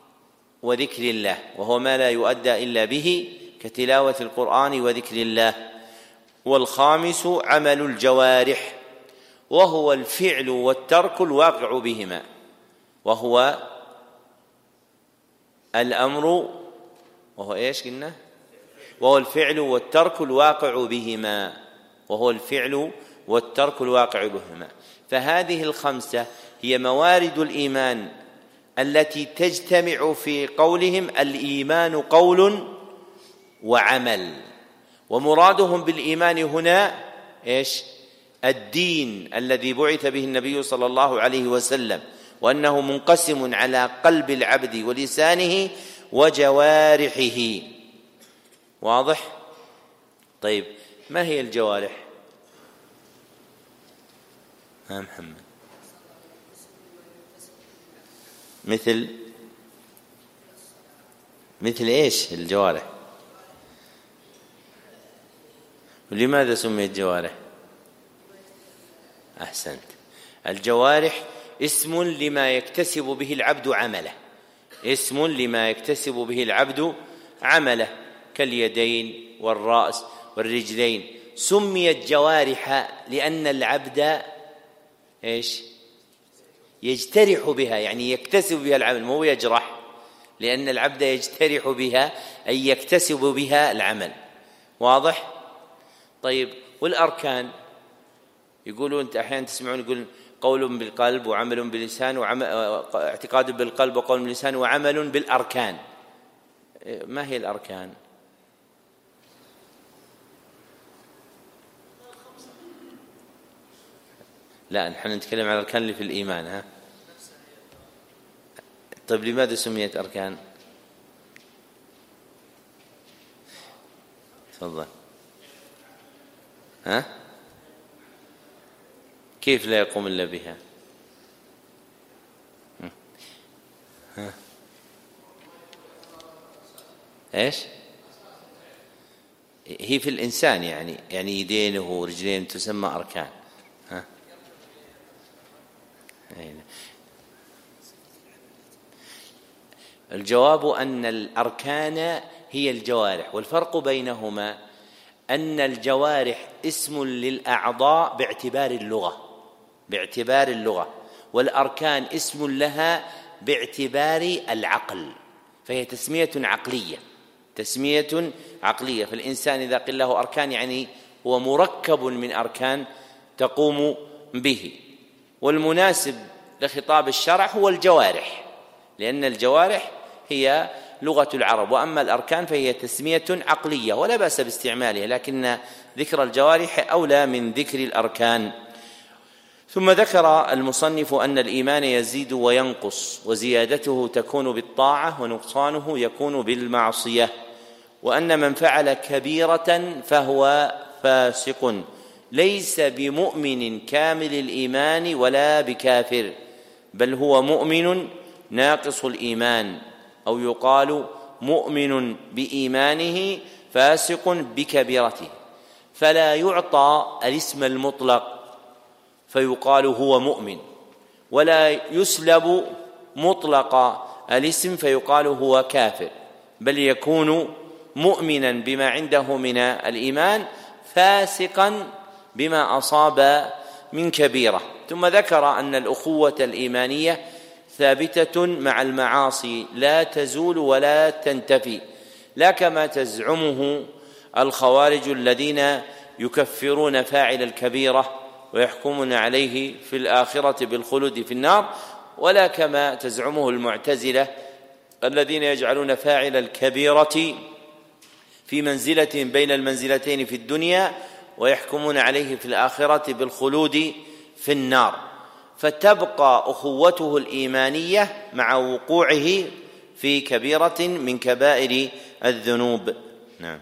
وذكر الله والخامس عمل الجوارح وهو الفعل والترك الواقع بهما، وهو الأمر وهو إيش قلنا؟ وهو الفعل والترك الواقع بهما. فهذه الخمسة هي موارد الإيمان التي تجتمع في قولهم الإيمان قول وعمل. ومرادهم بالإيمان هنا إيش؟ الدين الذي بعث به النبي صلى الله عليه وسلم، وأنه منقسم على قلب العبد ولسانه وجوارحه. واضح؟ طيب، ما هي الجوارح؟ محمد، مثل إيش الجوارح؟ ولماذا سميت جوارح؟ أحسنت. الجوارح اسم لما يكتسب به العبد عمله، كاليدين والرأس والرجلين. سميت جوارح لأن العبد إيش؟ يجترح بها، يعني يكتسب بها العمل، مو يجرح، لأن العبد يجترح بها أي يكتسب بها العمل. واضح؟ طيب، والأركان يقولون، أنت أحيانا تسمعون يقول قول بالقلب وعمل باللسان اعتقاد بالقلب وقول باللسان وعمل بالأركان. ما هي الأركان؟ لا، نحن نتكلم عن الأركان اللي في الإيمان. طيب، لماذا سميت أركان؟ تفضل. كيف لا يقوم إلا بها؟ إيش؟ هي في الإنسان، يعني يدينه ورجلين تسمى أركان. الجواب أن الأركان هي الجوارح، والفرق بينهما أن الجوارح اسم للأعضاء باعتبار اللغة، والأركان اسم لها باعتبار العقل، فهي تسمية عقلية. فالإنسان إذا قيل له أركان يعني هو مركب من أركان تقوم به. والمناسب لخطاب الشرع هو الجوارح، لأن الجوارح هي لغة العرب، وأما الأركان فهي تسمية عقلية ولا بأس باستعمالها، لكن ذكر الجوارح أولى من ذكر الأركان. ثم ذكر المصنف أن الإيمان يزيد وينقص، وزيادته تكون بالطاعة ونقصانه يكون بالمعصية، وأن من فعل كبيرة فهو فاسق، ليس بمؤمن كامل الإيمان ولا بكافر، بل هو مؤمن ناقص الإيمان، أو يقال مؤمن بإيمانه فاسق بكبيرته، فلا يعطى الاسم المطلق فيقال هو مؤمن، ولا يسلب مطلق الاسم فيقال هو كافر، بل يكون مؤمنا بما عنده من الإيمان فاسقا بما أصاب من كبيرة. ثم ذكر أن الأخوة الإيمانية ثابتة مع المعاصي لا تزول ولا تنتفي، لا كما تزعمه الخوارج الذين يكفرون فاعل الكبيرة ويحكمون عليه في الآخرة بالخلود في النار، ولا كما تزعمه المعتزلة الذين يجعلون فاعل الكبيرة في منزلة بين المنزلتين في الدنيا ويحكمون عليه في الآخرة بالخلود في النار. فتبقى أخوته الإيمانية مع وقوعه في كبيرة من كبائر الذنوب. نعم.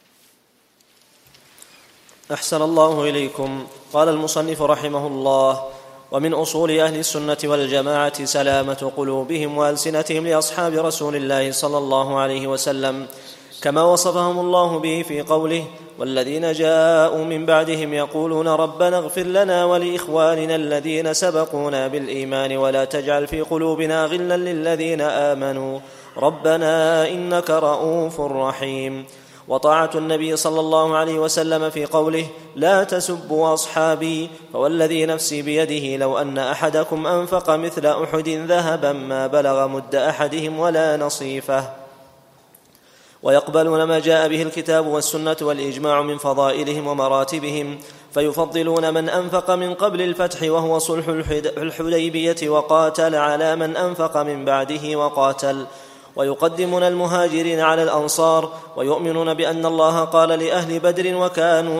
أحسن الله إليكم. قال المصنف رحمه الله: ومن أصول أهل السنة والجماعة سلامة قلوبهم وألسنتهم لأصحاب رسول الله صلى الله عليه وسلم، كما وصفهم الله به في قوله: والذين جاءوا من بعدهم يقولون ربنا اغفر لنا ولإخواننا الذين سبقونا بالإيمان ولا تجعل في قلوبنا غلا للذين آمنوا ربنا إنك رؤوف رحيم. وطاعة النبي صلى الله عليه وسلم في قوله: لا تسبوا أصحابي فوالذي نفسي بيده لو أن أحدكم أنفق مثل أحد ذهبا ما بلغ مد أحدهم ولا نصيفه. ويقبلون ما جاء به الكتاب والسنة والإجماع من فضائلهم ومراتبهم، فيفضلون من أنفق من قبل الفتح وهو صلح الحديبية وقاتل على من أنفق من بعده وقاتل، ويقدمون المهاجرين على الأنصار، ويؤمنون بأن الله قال لأهل بدر وكانوا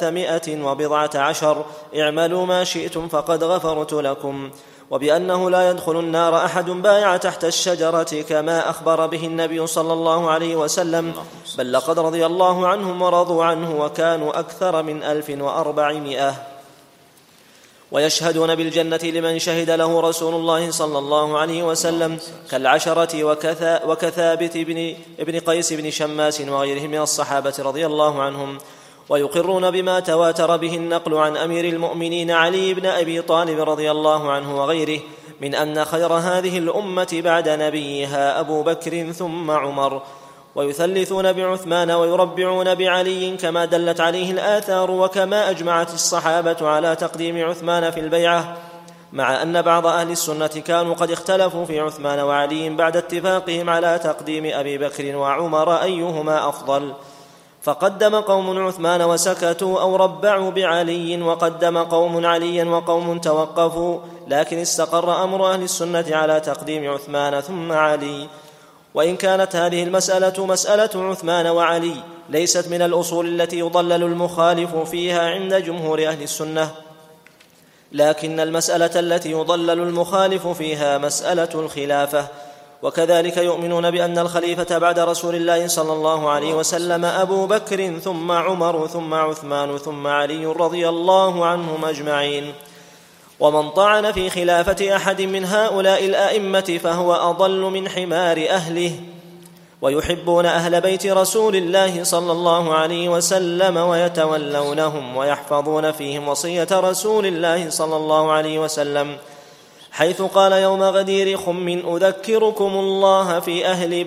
310 اعملوا ما شئتم فقد غفرت لكم، وبأنه لا يدخل النار أحد بايع تحت الشجرة كما أخبر به النبي صلى الله عليه وسلم، بل لقد رضي الله عنهم ورضوا عنه وكانوا أكثر من 1400. ويشهدون بالجنة لمن شهد له رسول الله صلى الله عليه وسلم كالعشرة وكثابت ابن قيس بن شماس وغيرهم من الصحابة رضي الله عنهم. ويقرون بما تواتر به النقل عن أمير المؤمنين علي بن أبي طالب رضي الله عنه وغيره من أن خير هذه الأمة بعد نبيها أبو بكر ثم عمر. ويثلثون بعثمان ويربعون بعلي كما دلت عليه الآثار، وكما أجمعت الصحابة على تقديم عثمان في البيعة، مع أن بعض أهل السنة كانوا قد اختلفوا في عثمان وعلي بعد اتفاقهم على تقديم أبي بكر وعمر أيهما أفضل، فقدم قوم عثمان وسكتوا أو ربعوا بعلي، وقدم قوم عليا وقوم توقفوا، لكن استقر أمر أهل السنة على تقديم عثمان ثم علي. وإن كانت هذه المسألة مسألة عثمان وعلي ليست من الأصول التي يضلل المخالف فيها عند جمهور أهل السنة، لكن المسألة التي يضلل المخالف فيها مسألة الخلافة. وكذلك يؤمنون بأن الخليفة بعد رسول الله صلى الله عليه وسلم أبو بكر ثم عمر ثم عثمان ثم علي رضي الله عنهم أجمعين. ومن طعن في خلافة أحد من هؤلاء الأئمة فهو أضل من حمار أهله. ويحبون أهل بيت رسول الله صلى الله عليه وسلم ويتولونهم ويحفظون فيهم وصية رسول الله صلى الله عليه وسلم، حيث قال يوم غدير خم: أذكركم الله في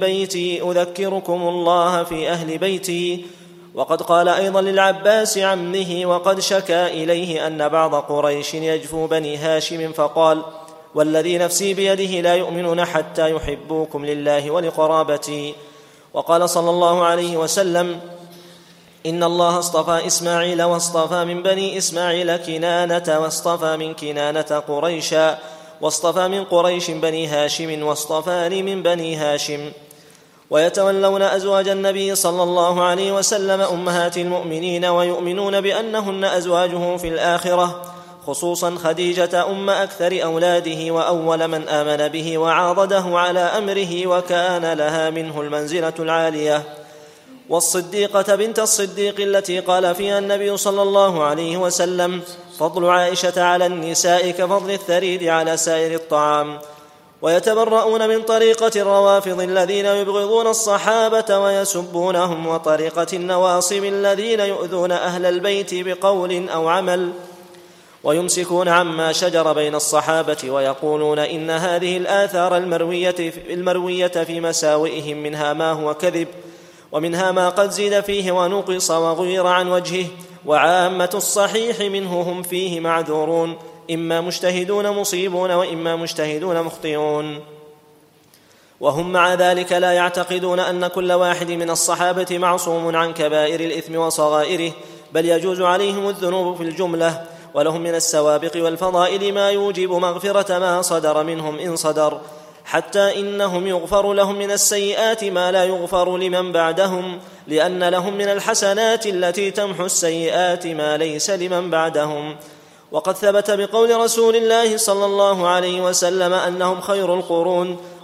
أهل بيتي. وقد قال أيضا للعباس عمه وقد شكا إليه أن بعض قريش يجفو بني هاشم فقال: والذي نفسي بيده لا يؤمنون حتى يحبوكم لله ولقرابتي. وقال صلى الله عليه وسلم: إن الله اصطفى إسماعيل واصطفى من بني إسماعيل كنانة واصطفى من كنانة قريشا واصطفى من قريش بني هاشم واصطفاني من بني هاشم. ويتولون أزواج النبي صلى الله عليه وسلم أمهات المؤمنين، ويؤمنون بأنهن أزواجه في الآخرة، خصوصا خديجة أم أكثر أولاده وأول من آمن به وعاضده على أمره وكان لها منه المنزلة العالية، والصديقة بنت الصديق التي قال فيها النبي صلى الله عليه وسلم: فضل عائشة على النساء كفضل الثريد على سائر الطعام. ويتبرؤون من طريقة الروافض الذين يبغضون الصحابة ويسبونهم، وطريقة النواصب الذين يؤذون أهل البيت بقول أو عمل، ويمسكون عما شجر بين الصحابة، ويقولون إن هذه الآثار المروية في مساوئهم منها ما هو كذب، ومنها ما قد زيد فيه ونقص وغير عن وجهه، وعامة الصحيح منه هم فيه معذورون، إما مجتهدون مصيبون وإما مجتهدون مخطئون. وهم مع ذلك لا يعتقدون أن كل واحد من الصحابة معصوم عن كبائر الإثم وصغائره، بل يجوز عليهم الذنوب في الجملة، ولهم من السوابق والفضائل ما يوجب مغفرة ما صدر منهم إن صدر، حتى إنهم يغفر لهم من السيئات ما لا يغفر لمن بعدهم، لأن لهم من الحسنات التي تمحو السيئات ما ليس لمن بعدهم. وقد ثبت بقول رسول الله صلى الله عليه وسلم أنهم خير القرون،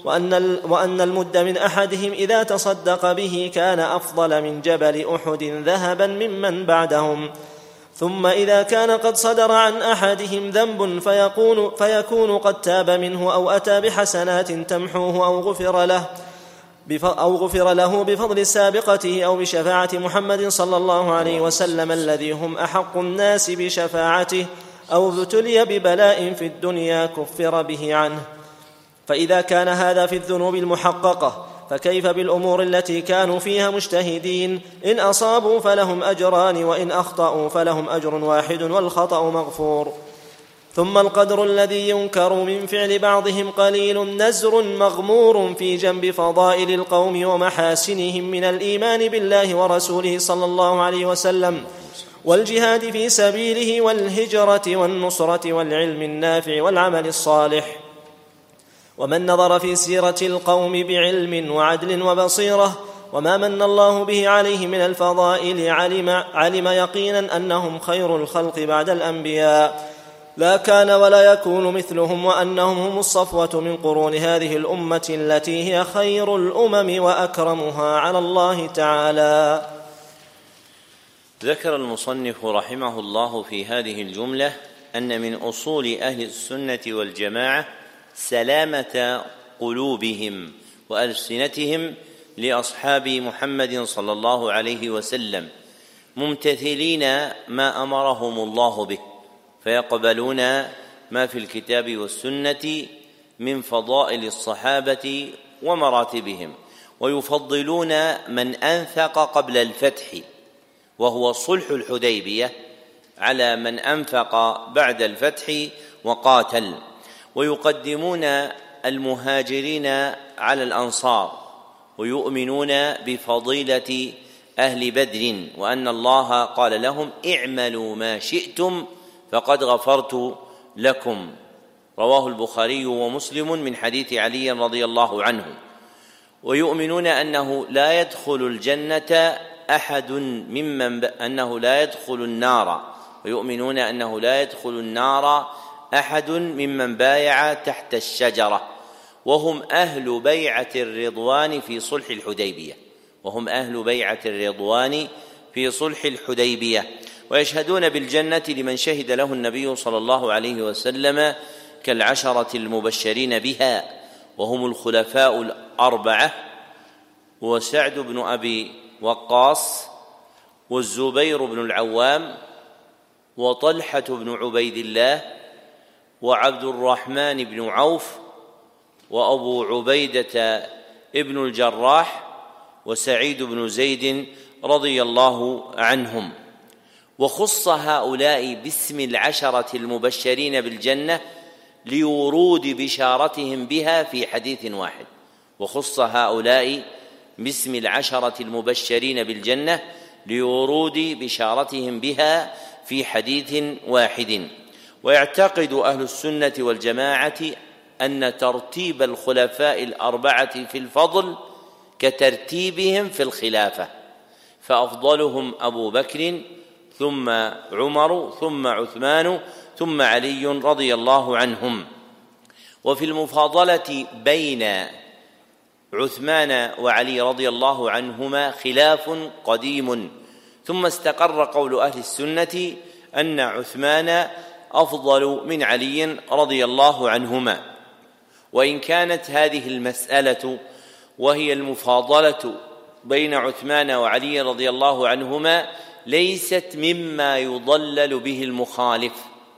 وأن المد من أحدهم إذا تصدق به كان أفضل من جبل أحد ذهبا ممن بعدهم. ثم إذا كان قد صدر عن أحدهم ذنب فيكون قد تاب منه أو أتى بحسنات تمحوه أو غفر له بفضل سابقته أو بشفاعة محمد صلى الله عليه وسلم الذي هم أحق الناس بشفاعته، أو ابتلي ببلاء في الدنيا كفر به عنه. فإذا كان هذا في الذنوب المحققة، فكيف بالأمور التي كانوا فيها مجتهدين؟ إن أصابوا فلهم أجران، وإن أخطأوا فلهم أجر واحد والخطأ مغفور. ثم القدر الذي ينكر من فعل بعضهم قليل نزر مغمور في جنب فضائل القوم ومحاسنهم من الإيمان بالله ورسوله صلى الله عليه وسلم والجهاد في سبيله والهجرة والنصرة والعلم النافع والعمل الصالح. ومن نظر في سيرة القوم بعلم وعدل وبصيرة وما من الله به عليه من الفضائل علم يقينا أنهم خير الخلق بعد الأنبياء، لا كان ولا يكون مثلهم، وأنهم هم الصفوة من قرون هذه الأمة التي هي خير الأمم وأكرمها على الله تعالى. ذكر المصنف رحمه الله في هذه الجملة أن من أصول أهل السنة والجماعة سلامة قلوبهم وألسنتهم لأصحاب محمد صلى الله عليه وسلم، ممتثلين ما أمرهم الله به، فيقبلون ما في الكتاب والسنة من فضائل الصحابة ومراتبهم، ويفضلون من أنفق قبل الفتح وهو صلح الحديبية على من أنفق بعد الفتح وقاتل، ويقدمون المهاجرين على الأنصار، ويؤمنون بفضيلة أهل بدر وأن الله قال لهم اعملوا ما شئتم فقد غفرت لكم، رواه البخاري ومسلم من حديث علي رضي الله عنه. ويؤمنون أنه لا يدخل الجنة أحد أنه لا يدخل النار، ويؤمنون أنه لا يدخل النار أحد ممن بايع تحت الشجرة، وهم أهل بيعة الرضوان في صلح الحديبية، وهم أهل بيعة الرضوان في صلح الحديبية. ويشهدون بالجنة لمن شهد له النبي صلى الله عليه وسلم كالعشرة المبشرين بها، وهم الخلفاء الأربعة، وسعد بن أبي وقاص، والزبير بن العوام، وطلحة بن عبيد الله، وعبد الرحمن بن عوف، وأبو عبيدة ابن الجراح، وسعيد بن زيد رضي الله عنهم. وخص هؤلاء باسم العشرة المبشرين بالجنة لورود بشارتهم بها في حديث واحد، وخص هؤلاء باسم العشرة المبشرين بالجنة لورود بشارتهم بها في حديث واحد. ويعتقد أهل السنة والجماعة أن ترتيب الخلفاء الأربعة في الفضل كترتيبهم في الخلافة، فأفضلهم أبو بكر ثم عمر ثم عثمان ثم علي رضي الله عنهم. وفي المفاضلة بين عثمان وعلي رضي الله عنهما خلاف قديم، ثم استقر قول أهل السنة أن عثمان أفضل من علي رضي الله عنهما. وإن كانت هذه المسألة وهي المفاضلة بين عثمان وعلي رضي الله عنهما ليست مما يضلل به المخالف،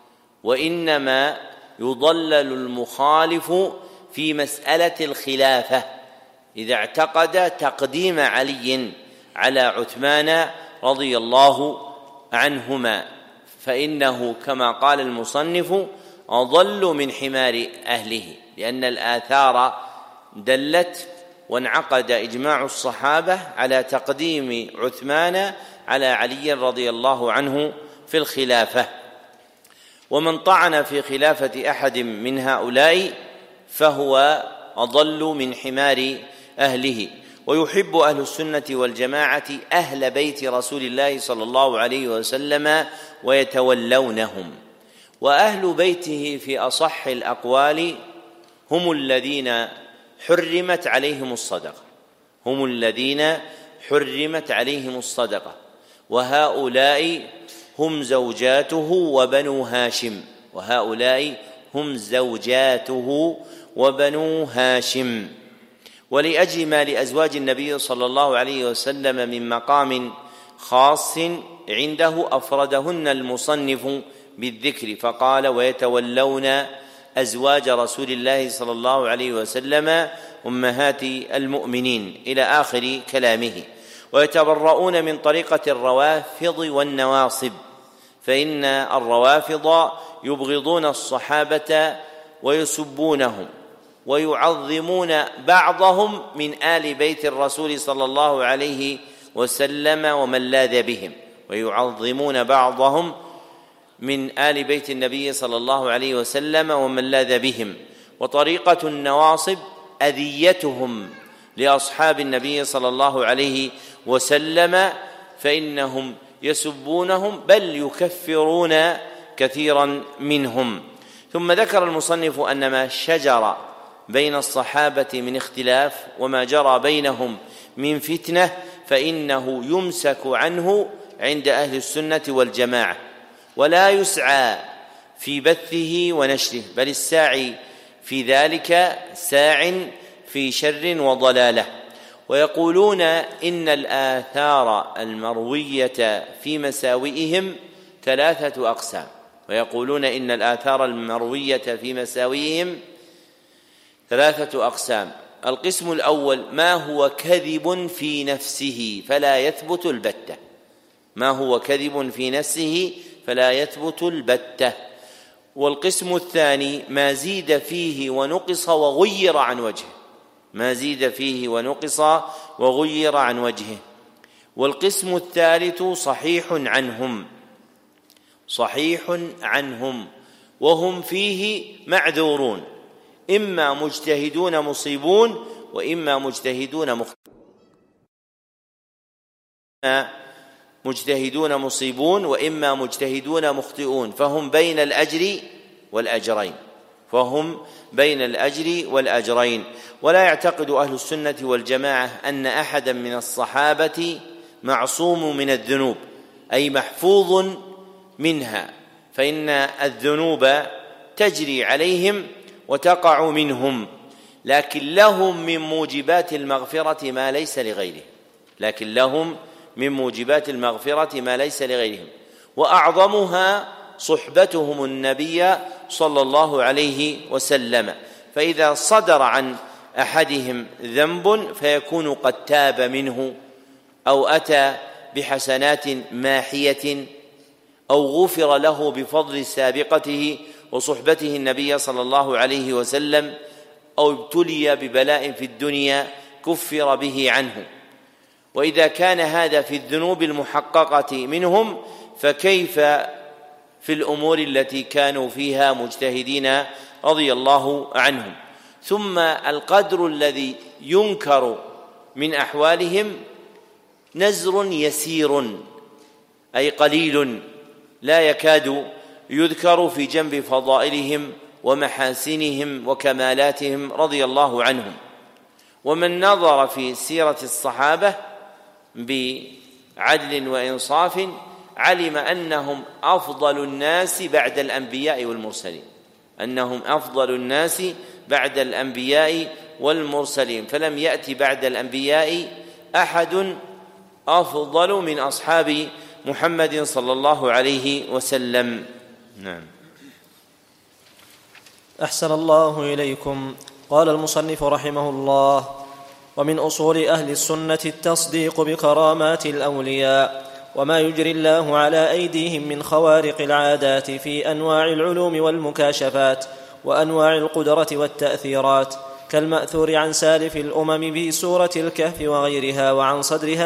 وإنما يضلل المخالف في مسألة الخلافة إذا اعتقد تقديم علي على عثمان رضي الله عنهما، فإنه كما قال المصنف أضل من حمار أهله، لأن الآثار دلت وانعقد إجماع الصحابة على تقديم عثمان على علي رضي الله عنه في الخلافة. ومن طعن في خلافة أحد من هؤلاء فهو أضل من حمار أهله. ويحب أهل السنة والجماعة أهل بيت رسول الله صلى الله عليه وسلم ويتولونهم، وأهل بيته في أصح الأقوال هم الذين حرمت عليهم الصدقة، هم الذين حرمت عليهم الصدقة، وهؤلاء هم زوجاته وبنو هاشم، وهؤلاء هم زوجاته وبنو هاشم. ولأجل ما لأزواج النبي صلى الله عليه وسلم من مقام خاص عنده أفردهن المصنف بالذكر، فقال: ويتولون أزواج رسول الله صلى الله عليه وسلم أمهات المؤمنين إلى آخر كلامه. ويتبرؤون من طريقة الروافض والنواصب، فإن الروافض يبغضون الصحابة ويسبونهم ويعظمون بعضهم من آل بيت الرسول صلى الله عليه وسلم ومن لاذ بهم، ويعظمون بعضهم من آل بيت النبي صلى الله عليه وسلم ومن لاذ بهم. وطريقة النواصب أذيتهم لأصحاب النبي صلى الله عليه وسلم، فإنهم يسبونهم بل يكفرون كثيرا منهم. ثم ذكر المصنف أن ما شجر بين الصحابة من اختلاف وما جرى بينهم من فتنة فإنه يمسك عنه عند أهل السنة والجماعة، ولا يسعى في بثه ونشره، بل الساعي في ذلك ساع في شر وضلاله. ويقولون إن الآثار المروية في مساوئهم ثلاثة أقسام، ويقولون إن الآثار المروية في مساوئهم ثلاثة أقسام. القسم الأول ما هو كذب في نفسه فلا يثبت البتة، ما هو كذب في نفسه فلا يثبت البتة. والقسم الثاني ما زيد فيه ونقص وغير عن وجهه، ما زيد فيه ونقص وغير عن وجهه. والقسم الثالث صحيح عنهم، صحيح عنهم وهم فيه معذورون، إما مجتهدون مصيبون وإما مجتهدون مخطئون، فهم بين الأجر والأجرين، فهم بين الأجر والأجرين. ولا يعتقد أهل السنة والجماعة أن أحدا من الصحابة معصوم من الذنوب، أي محفوظ منها، فإن الذنوب تجري عليهم وتقع منهم، لكن لهم من موجبات المغفرة ما ليس لغيرهم، لكن لهم من موجبات المغفرة ما ليس لغيرهم، وأعظمها صحبتهم النبي صلى الله عليه وسلم. فإذا صدر عن أحدهم ذنب فيكون قد تاب منه أو أتى بحسنات ماحية أو غفر له بفضل سابقته وصحبته النبي صلى الله عليه وسلم، أو ابتلي ببلاء في الدنيا كفر به عنه. وإذا كان هذا في الذنوب المحققة منهم، فكيف في الأمور التي كانوا فيها مجتهدين رضي الله عنهم. ثم القدر الذي ينكر من أحوالهم نزر يسير، أي قليل لا يكاد يذكر في جنب فضائلهم ومحاسنهم وكمالاتهم رضي الله عنهم. ومن نظر في سيرة الصحابة بعدل وإنصاف علم أنهم أفضل الناس بعد الأنبياء والمرسلين، أنهم أفضل الناس بعد الأنبياء والمرسلين، فلم يأتي بعد الأنبياء أحد أفضل من أصحاب محمد صلى الله عليه وسلم. نعم. أحسن الله إليكم. قال المصنف رحمه الله: ومن أصول أهل السنة التصديق بكرامات الأولياء وما يجري الله على أيديهم من خوارق العادات في أنواع العلوم والمكاشفات وأنواع القدرة والتأثيرات، كالمأثور عن سالف الأمم بسورة الكهف وغيرها، وعن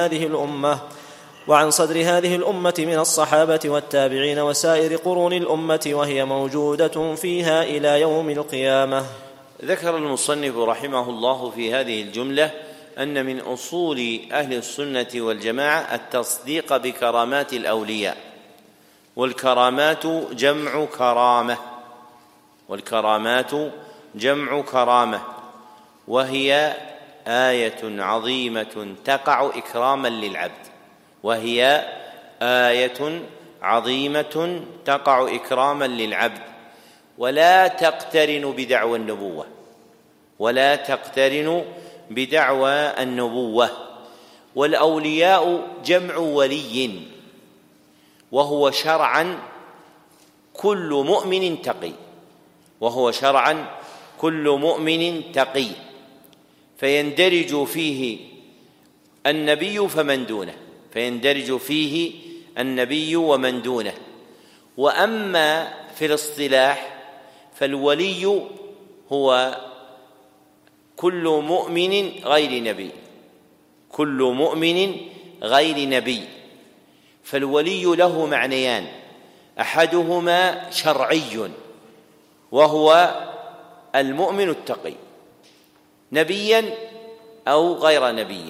صدر هذه الأمة من الصحابة والتابعين وسائر قرون الأمة، وهي موجودة فيها إلى يوم القيامة. ذكر المصنف رحمه الله في هذه الجملة أن من أصول أهل السنة والجماعة التصديق بكرامات الأولياء، والكرامات جمع كرامة، والكرامات جمع كرامة، وهي آية عظيمة تقع إكراما للعبد، وهي آية عظيمة تقع إكراما للعبد، ولا تقترن بدعوى النبوة، ولا تقترن بدعوى النبوة. والأولياء جمع ولي، وهو شرعا كل مؤمن تقي، وهو شرعا كل مؤمن تقي، فيندرج فيه النبي فمن دونه، فيندرج فيه النبي ومن دونه. وأما في الاصطلاح فالولي هو كل مؤمن غير نبي، كل مؤمن غير نبي. فالولي له معنيان، أحدهما شرعي وهو المؤمن التقي نبيا أو غير نبي،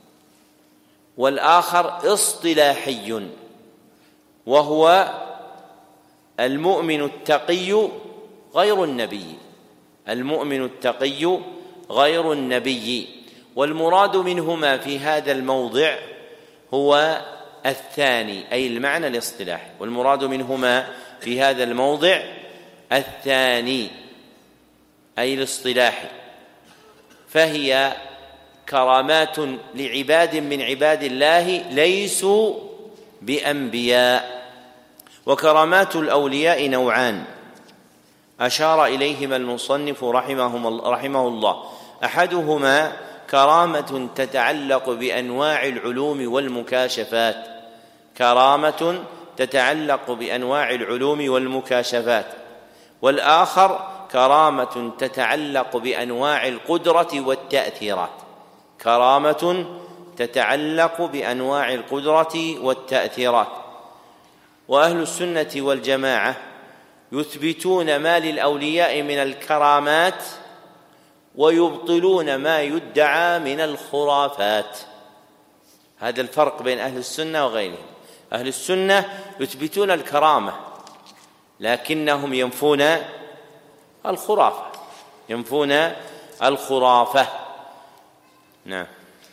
والآخر اصطلاحي وهو المؤمن التقي غير النبي، المؤمن التقي غير النبي. والمراد منهما في هذا الموضع هو الثاني، أي المعنى الاصطلاحي، والمراد منهما في هذا الموضع الثاني أي الاصطلاحي. فهي كرامات لعباد من عباد الله ليسوا بأنبياء. وكرامات الأولياء نوعان أشار إليهما المصنف رحمه الله. أحدهما كرامة تتعلق بأنواع العلوم والمكاشفات، كرامة تتعلق بأنواع العلوم والمكاشفات. والآخر كرامة تتعلق بأنواع القدرة والتأثيرات، كرامة تتعلق بأنواع القدرة والتأثيرات. وأهل السنة والجماعة يثبتون ما للأولياء من الكرامات ويبطلون ما يدعى من الخرافات. هذا الفرق بين أهل السنة وغيرهم. أهل السنة يثبتون الكرامة لكنهم ينفون الخرافة، ينفون الخرافة. نعم.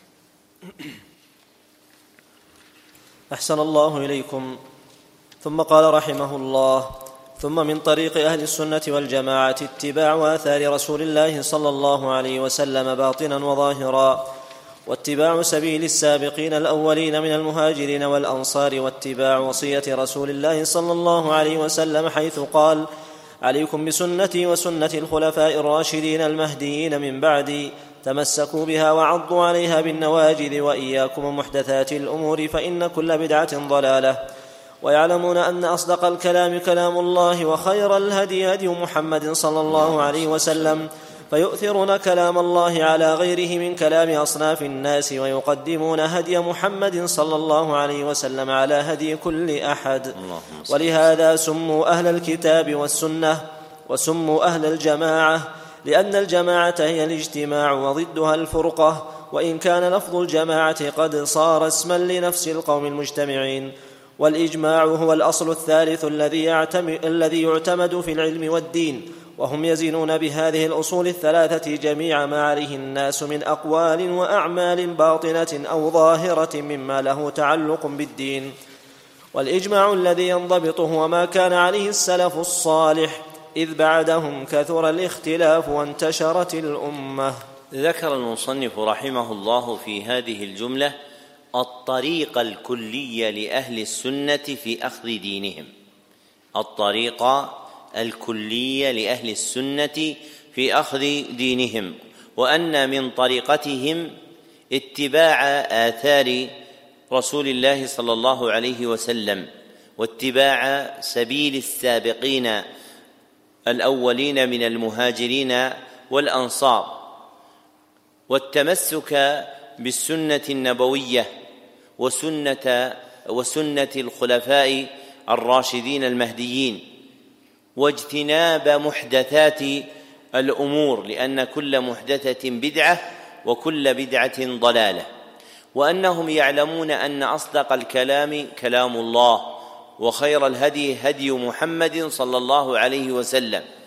أحسن الله إليكم. ثم قال رحمه الله: ثم من طريق أهل السنة والجماعة اتباع آثار رسول الله صلى الله عليه وسلم باطنا وظاهرا، واتباع سبيل السابقين الأولين من المهاجرين والأنصار، واتباع وصية رسول الله صلى الله عليه وسلم حيث قال: عليكم بسنتي وسنة الخلفاء الراشدين المهديين من بعدي، تمسكوا بها وعضوا عليها بالنواجذ، وإياكم ومحدثات الأمور فإن كل بدعة ضلالة. ويعلمون أن أصدق الكلام كلام الله، وخير الهدي هدي محمد صلى الله عليه وسلم، فيؤثرون كلام الله على غيره من كلام أصناف الناس، ويقدمون هدي محمد صلى الله عليه وسلم على هدي كل أحد. ولهذا سموا أهل الكتاب والسنة، وسموا أهل الجماعة، لأن الجماعة هي الاجتماع وضدها الفرقة، وإن كان لفظ الجماعة قد صار اسما لنفس القوم المجتمعين. والإجماع هو الأصل الثالث الذي يعتمد في العلم والدين، وهم يزنون بهذه الأصول الثلاثة جميع ما عليه الناس من أقوال وأعمال باطنة أو ظاهرة مما له تعلق بالدين. والإجماع الذي ينضبط هو ما كان عليه السلف الصالح، إذ بعدهم كثر الاختلاف وانتشرت الأمة. ذكر المصنف رحمه الله في هذه الجملة الطريق الكلي لأهل السنة في أخذ دينهم، الطريق الكلي لأهل السنة في أخذ دينهم، وأن من طريقتهم اتباع آثار رسول الله صلى الله عليه وسلم، واتباع سبيل السابقين الأولين من المهاجرين والأنصار، والتمسك بالسنة النبوية وسنة الخلفاء الراشدين المهديين، واجتناب محدثات الأمور، لأن كل محدثة بدعة وكل بدعة ضلالة. وأنهم يعلمون أن أصدق الكلام كلام الله، وخير الهدي هدي محمد صلى الله عليه وسلم،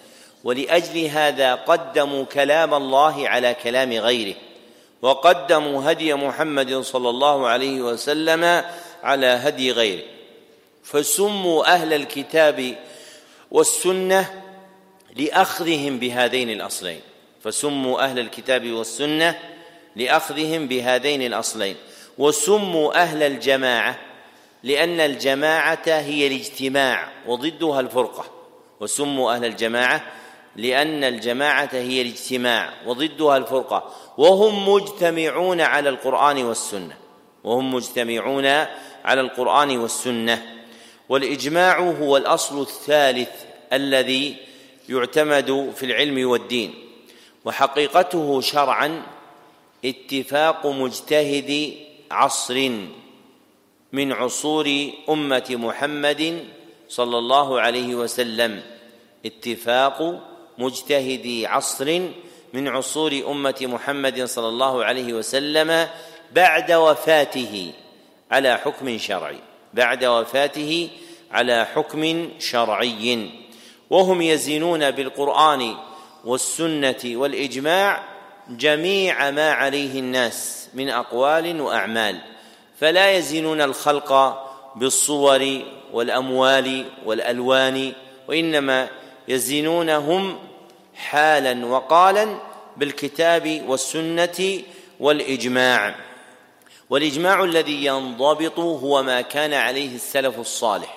ولأجل هذا قدموا كلام الله على كلام غيره، وقدموا هدي محمد صلى الله عليه وسلم على هدي غيره، فسموا أهل الكتاب والسنة لأخذهم بهذين الأصلين، فسموا أهل الكتاب والسنة لأخذهم بهذين الأصلين. وسموا أهل الجماعة لأن الجماعة هي الاجتماع وضدها الفرقة، وسموا أهل الجماعة لأن الجماعة هي الاجتماع وضدها الفرقة، وهم مجتمعون على القرآن والسنة، وهم مجتمعون على القرآن والسنة. والإجماع هو الأصل الثالث الذي يعتمد في العلم والدين، وحقيقته شرعا اتفاق مجتهد عصر من عصور أمة محمد صلى الله عليه وسلم، اتفاق مجتهد عصر من عصور أمة محمد صلى الله عليه وسلم بعد وفاته على حكم شرعي، بعد وفاته على حكم شرعي. وهم يزنون بالقرآن والسنة والإجماع جميع ما عليه الناس من أقوال وأعمال، فلا يزنون الخلق بالصور والأموال والألوان، وإنما يزنونهم حالا وقالا بالكتاب والسنة والإجماع. والإجماع الذي ينضبط هو ما كان عليه السلف الصالح،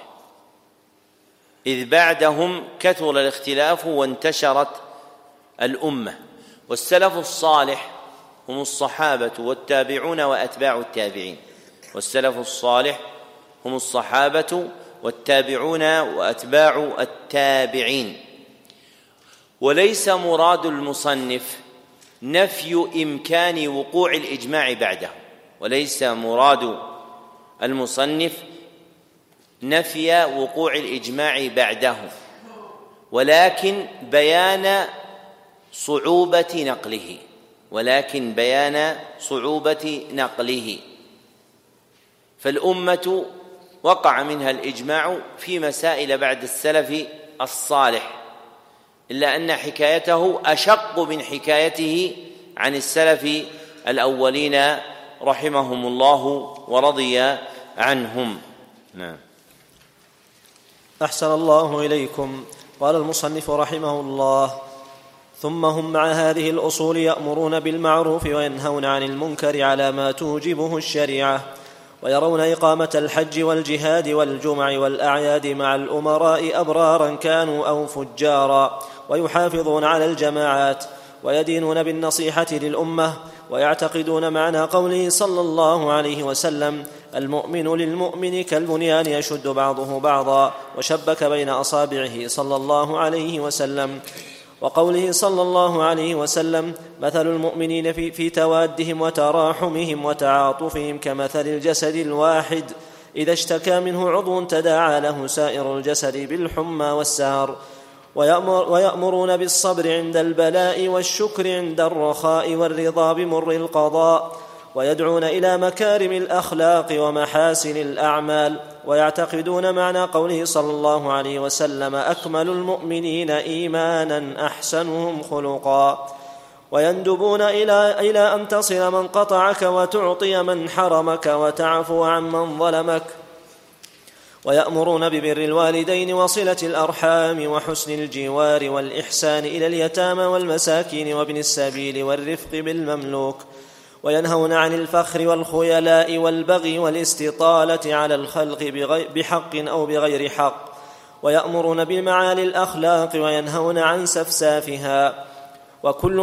إذ بعدهم كثر الاختلاف وانتشرت الأمة. والسلف الصالح هم الصحابة والتابعون وأتباع التابعين، والسلف الصالح هم الصحابة والتابعون وأتباع التابعين. وليس مراد المصنف نفي إمكان وقوع الإجماع بعده، وليس مراد المصنف نفي وقوع الإجماع بعده، ولكن بيان صعوبة نقله، ولكن بيان صعوبة نقله. فالأمة وقع منها الإجماع في مسائل بعد السلف الصالح، إلا أن حكايته أشق من حكايته عن السلف الأولين رحمهم الله ورضي عنهم. نعم. أحسن الله إليكم. قال المصنف رحمه الله: ثم هم مع هذه الأصول يأمرون بالمعروف وينهون عن المنكر على ما توجبه الشريعة، ويرون إقامة الحج والجهاد والجمع والأعياد مع الأمراء أبرارا كانوا أو فجارا، ويحافظون على الجماعات، ويدينون بالنصيحة للأمة، ويعتقدون معنى قوله صلى الله عليه وسلم: المؤمن للمؤمن كالبنيان يشد بعضه بعضا، وشبك بين أصابعه صلى الله عليه وسلم. وقوله صلى الله عليه وسلم: مثل المؤمنين في توادهم وتراحمهم وتعاطفهم كمثل الجسد الواحد إذا اشتكى منه عضو تداعى له سائر الجسد بالحمى والسهر. ويأمرون بالصبر عند البلاء والشكر عند الرخاء والرضا بمر القضاء، ويدعون إلى مكارم الأخلاق ومحاسن الأعمال، ويعتقدون معنى قوله صلى الله عليه وسلم: أكمل المؤمنين إيمانا أحسنهم خلقا، ويندبون إلى أن تصل من قطعك وتعطي من حرمك وتعفو عن من ظلمك، ويأمرون ببر الوالدين وصلة الأرحام وحسن الجوار والإحسان إلى اليتامى والمساكين وابن السبيل والرفق بالمملوك، وينهون عن الفخر والخيلاء والبغي والاستطالة على الخلق بحق أو بغير حق، ويأمرون بمعالي الأخلاق وينهون عن سفسافها. وكل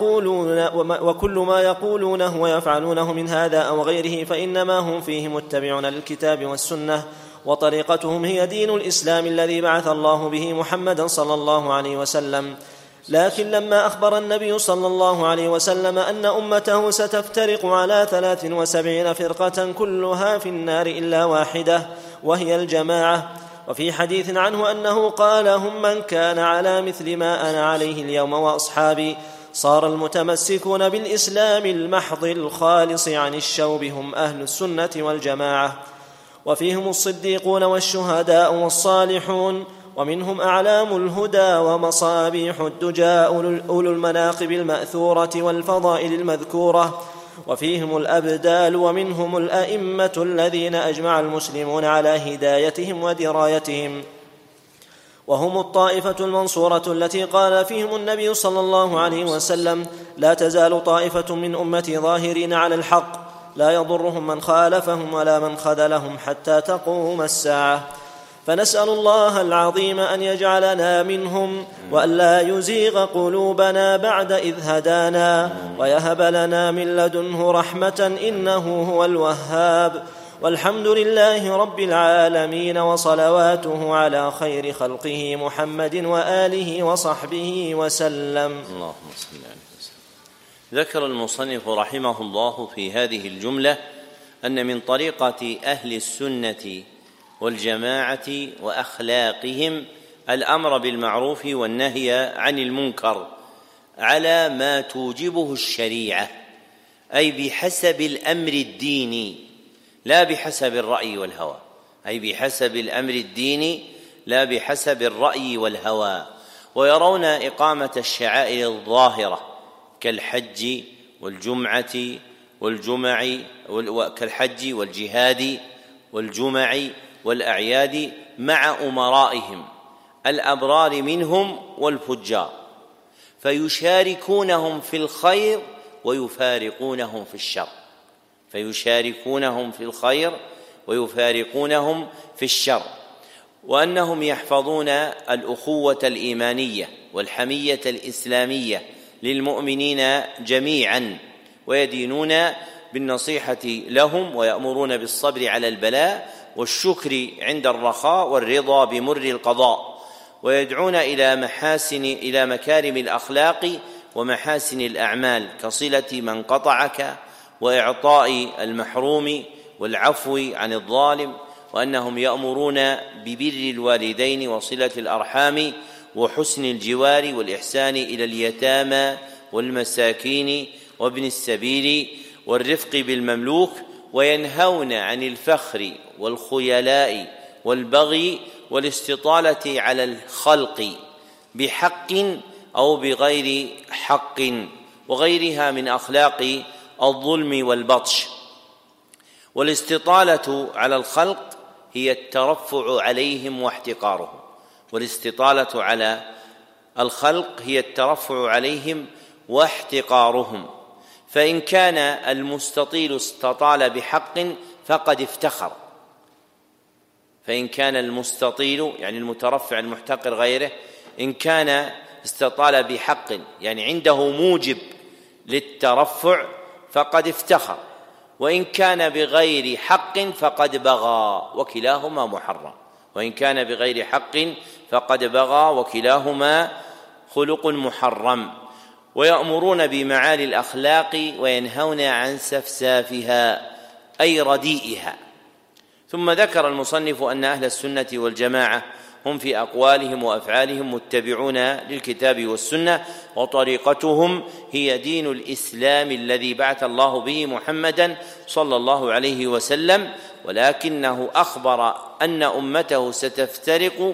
ما يقولونه ويفعلونه من هذا أو غيره فإنما هم فيه متبعون للكتاب والسنة، وطريقتهم هي دين الإسلام الذي بعث الله به محمدا صلى الله عليه وسلم. لكن لما أخبر النبي صلى الله عليه وسلم أن أمته ستفترق على 73 فرقة كلها في النار إلا واحدة وهي الجماعة، وفي حديث عنه أنه قال: هم من كان على مثل ما أنا عليه اليوم وأصحابي، صار المتمسكون بالإسلام المحض الخالص عن الشوب هم أهل السنة والجماعة، وفيهم الصديقون والشهداء والصالحون، ومنهم أعلام الهدى ومصابيح الدجى أولو المناقب المأثورة والفضائل المذكورة، وفيهم الأبدال، ومنهم الأئمة الذين أجمع المسلمون على هدايتهم ودرايتهم، وهم الطائفة المنصورة التي قال فيهم النبي صلى الله عليه وسلم: لا تزال طائفة من أمتي ظاهرين على الحق لا يضرهم من خالفهم ولا من خذلهم حتى تقوم الساعة. فنسأل الله العظيم أن يجعلنا منهم، وأن لا يزيغ قلوبنا بعد إذ هدانا، ويهب لنا من لدنه رحمة إنه هو الوهاب. والحمد لله رب العالمين، وصلواته على خير خلقه محمد وآله وصحبه وسلم. اللهم صل على وسلم. ذكر المصنف رحمه الله في هذه الجملة أن من طريقة أهل السنة والجماعة وأخلاقهم الأمر بالمعروف والنهي عن المنكر على ما توجبه الشريعة، أي بحسب الأمر الديني لا بحسب الرأي والهوى، أي بحسب الأمر الديني لا بحسب الرأي والهوى. ويرون إقامة الشعائر الظاهرة كالحج والجمعة كالحج والجهاد والجمع والأعياد مع أمرائهم الأبرار منهم والفجار، فيشاركونهم في الخير ويفارقونهم في الشر، فيشاركونهم في الخير ويفارقونهم في الشر، وأنهم يحفظون الأخوة الإيمانية والحمية الإسلامية للمؤمنين جميعا، ويدينون بالنصيحة لهم، ويأمرون بالصبر على البلاء والشكر عند الرخاء والرضا بمر القضاء، ويدعون إلى مكارم الأخلاق ومحاسن الأعمال كصلة من قطعك وإعطاء المحروم والعفو عن الظالم، وأنهم يأمرون ببر الوالدين وصلة الأرحام وحسن الجوار والإحسان إلى اليتامى والمساكين وابن السبيل والرفق بالمملوك، وينهون عن الفخر والخيلاء والبغي والاستطالة على الخلق بحق أو بغير حق، وغيرها من أخلاق الظلم والبطش. والاستطالة على الخلق هي الترفع عليهم واحتقارهم، والاستطالة على الخلق هي الترفع عليهم واحتقارهم، فإن كان المستطيل استطال بحق فقد افتخر، فإن كان المستطيل يعني المترفع المحتقر غيره إن كان استطال بحق يعني عنده موجب للترفع فقد افتخر، وإن كان بغير حق فقد بغى، وكلاهما محرم، وإن كان بغير حق فقد بغى وكلاهما خلق محرم. ويأمرون بمعالي الأخلاق وينهون عن سفسافها أي رديئها. ثم ذكر المصنف أن أهل السنة والجماعة هم في أقوالهم وأفعالهم متبعون للكتاب والسنة، وطريقتهم هي دين الإسلام الذي بعث الله به محمدا صلى الله عليه وسلم، ولكنه أخبر أن أمته ستفترق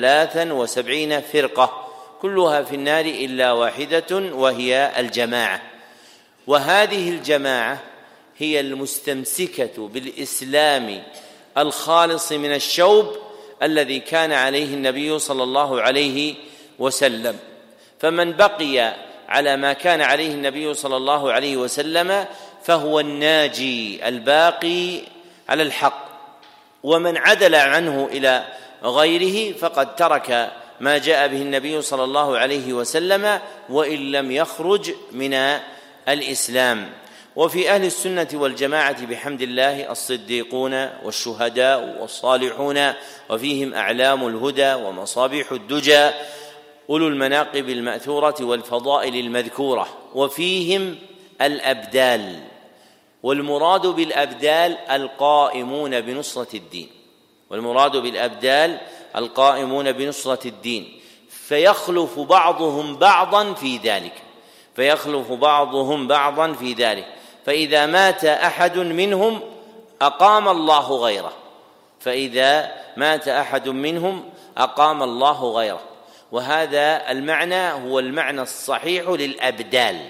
73 فرقة كلها في النار إلا واحدة وهي الجماعة. وهذه الجماعة هي المستمسكة بالإسلام الخالص من الشوب الذي كان عليه النبي صلى الله عليه وسلم، فمن بقي على ما كان عليه النبي صلى الله عليه وسلم فهو الناجي الباقي على الحق، ومن عدل عنه إلى غيره فقد ترك ما جاء به النبي صلى الله عليه وسلم وإن لم يخرج من الإسلام. وفي أهل السنة والجماعة بحمد الله الصديقون والشهداء والصالحون، وفيهم أعلام الهدى ومصابيح الدجى أولو المناقب المأثورة والفضائل المذكورة، وفيهم الأبدال، والمراد بالأبدال القائمون بنصرة الدين، والمراد بالأبدال القائمون بنصرة الدين، فيخلف بعضهم بعضا في ذلك، فيخلف بعضهم بعضا في ذلك، فإذا مات أحد منهم أقام الله غيره، فإذا مات أحد منهم أقام الله غيره. وهذا المعنى هو المعنى الصحيح للأبدال.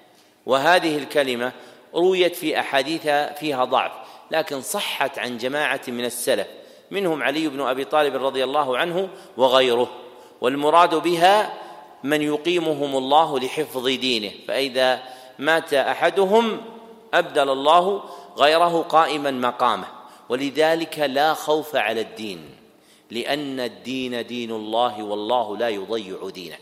وهذه الكلمة رويت في أحاديث فيها ضعف، لكن صحت عن جماعة من السلف، منهم علي بن أبي طالب رضي الله عنه وغيره، والمراد بها من يقيمهم الله لحفظ دينه، فإذا مات أحدهم أبدل الله غيره قائما مقامه. ولذلك لا خوف على الدين، لأن الدين دين الله والله لا يضيع دينه،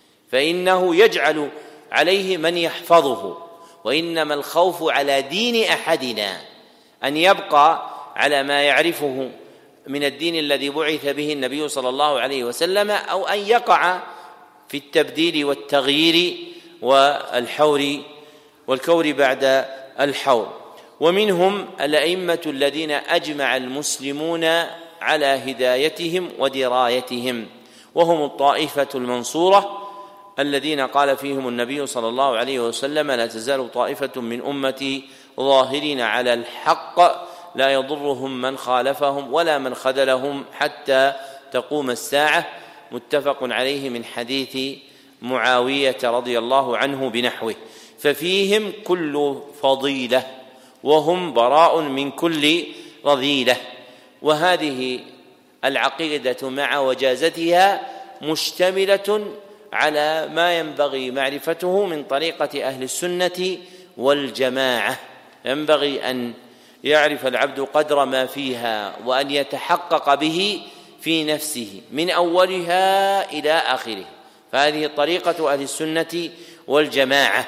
فإنه يجعل عليه من يحفظه. وإنما الخوف على دين أحدنا أن يبقى على ما يعرفه من الدين الذي بعث به النبي صلى الله عليه وسلم، أو أن يقع في التبديل والتغيير والحور والكور بعد الحور. ومنهم الأئمة الذين أجمع المسلمون على هدايتهم ودرايتهم، وهم الطائفة المنصورة الذين قال فيهم النبي صلى الله عليه وسلم: لا تزال طائفة من أمتي ظاهرين على الحق لا يضرهم من خالفهم ولا من خذلهم حتى تقوم الساعة. متفق عليه من حديث معاوية رضي الله عنه بنحوه. ففيهم كل فضيلة وهم براء من كل رذيلة. وهذه العقيدة مع وجازتها مشتملة على ما ينبغي معرفته من طريقة أهل السنة والجماعة. ينبغي أن يعرف العبد قدر ما فيها وأن يتحقق به في نفسه من أولها إلى آخره، فهذه طريقة أهل السنة والجماعة.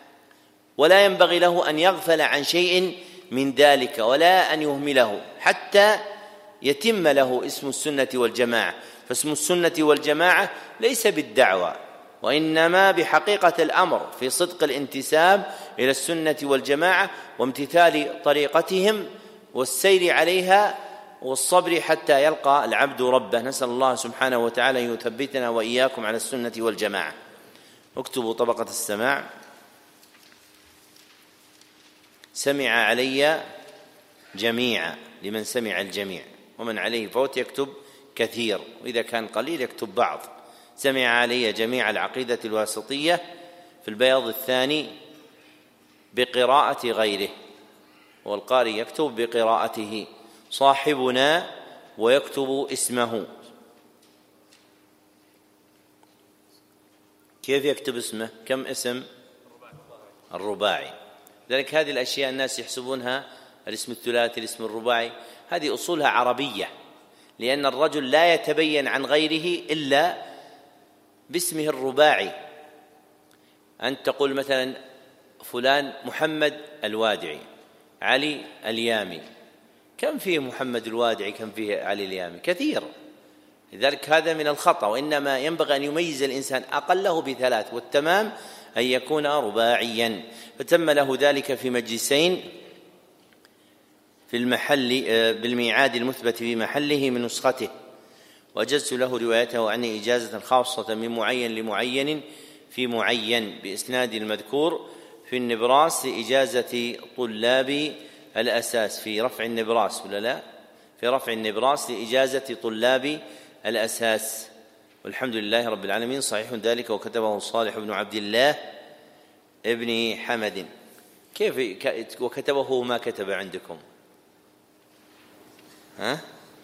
ولا ينبغي له أن يغفل عن شيء من ذلك ولا أن يهمله حتى يتم له اسم السنة والجماعة. فاسم السنة والجماعة ليس بالدعوة، وإنما بحقيقة الأمر في صدق الانتساب إلى السنة والجماعة وامتثال طريقتهم والسير عليها والصبر حتى يلقى العبد ربه. نسأل الله سبحانه وتعالى أن يثبتنا وإياكم على السنة والجماعة. اكتبوا طبقة السماع. سمع علي جميعا لمن سمع الجميع، ومن عليه فوت يكتب كثير، وإذا كان قليل يكتب بعض. سمع علي جميع العقيدة الواسطية في البياض الثاني بقراءة غيره، والقارئ يكتب بقراءته صاحبنا ويكتب اسمه. كيف يكتب اسمه؟ كم اسم؟ الرباعي. لذلك هذه الأشياء الناس يحسبونها الاسم الثلاثي الاسم الرباعي، هذه أصولها عربية، لأن الرجل لا يتبين عن غيره إلا باسمه الرباعي. أن تقول مثلا فلان محمد الوادعي، علي اليامي. كم فيه محمد الوادعي؟ كم فيه علي اليامي؟ كثير. لذلك هذا من الخطأ، وإنما ينبغي أن يميز الإنسان أقله بثلاث، والتمام أن يكون رباعيا. فتم له ذلك في مجلسين في المحل بالميعاد المثبت في محله من نسخته، وأجزت له روايته عني إجازة خاصة من معين لمعين في معين بإسناد المذكور في النبراس لإجازة طلاب الأساس في رفع النبراس، ولا لا؟ في رفع النبراس لإجازة طلاب الأساس. والحمد لله رب العالمين. صحيح ذلك وكتبه صالح بن عبد الله ابن حمد. كيف وكتبه ما كتب عندكم؟ ها؟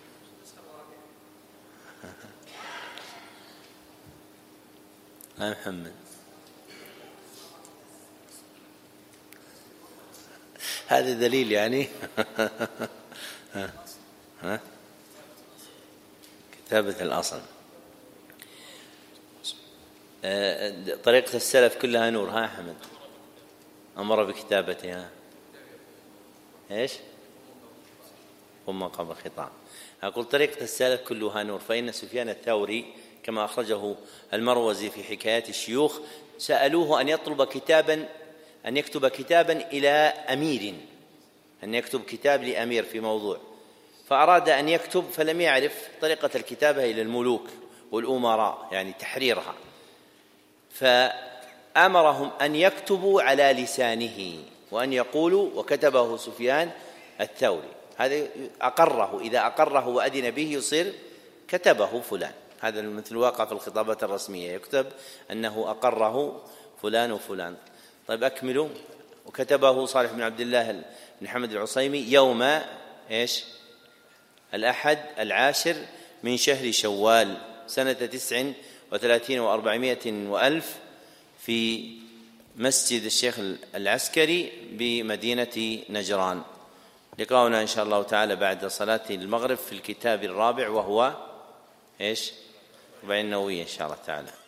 محمد هذا دليل يعني. ها؟ كتابة الأصل. طريقة السلف كلها نور. ها أحمد أمر بكتابتها إيش؟ ثم قبل خطاب. أقول طريقة السلف كلها نور، فإن سفيان الثوري كما أخرجه المروزي في حكايات الشيوخ سألوه أن يطلب كتابا، أن يكتب كتابا إلى أمير، أن يكتب كتاب لأمير في موضوع، فأراد أن يكتب فلم يعرف طريقة الكتابة إلى الملوك والأمراء، يعني تحريرها، فأمرهم أن يكتبوا على لسانه وأن يقولوا وكتبه سفيان الثوري. هذا أقره، إذا أقره وأذن به يصير كتبه فلان. هذا مثل واقع في الخطابات الرسمية، يكتب أنه أقره فلان وفلان. طيب أكملوا. وكتبه صالح بن عبد الله بن حمد العصيمي يوم إيش؟ الأحد 10 من شهر شوال سنة 39 و400 وألف في مسجد الشيخ العسكري بمدينة نجران. لقاؤنا إن شاء الله تعالى بعد صلاة المغرب في الكتاب الرابع وهو إيش؟ 40 نووية إن شاء الله تعالى.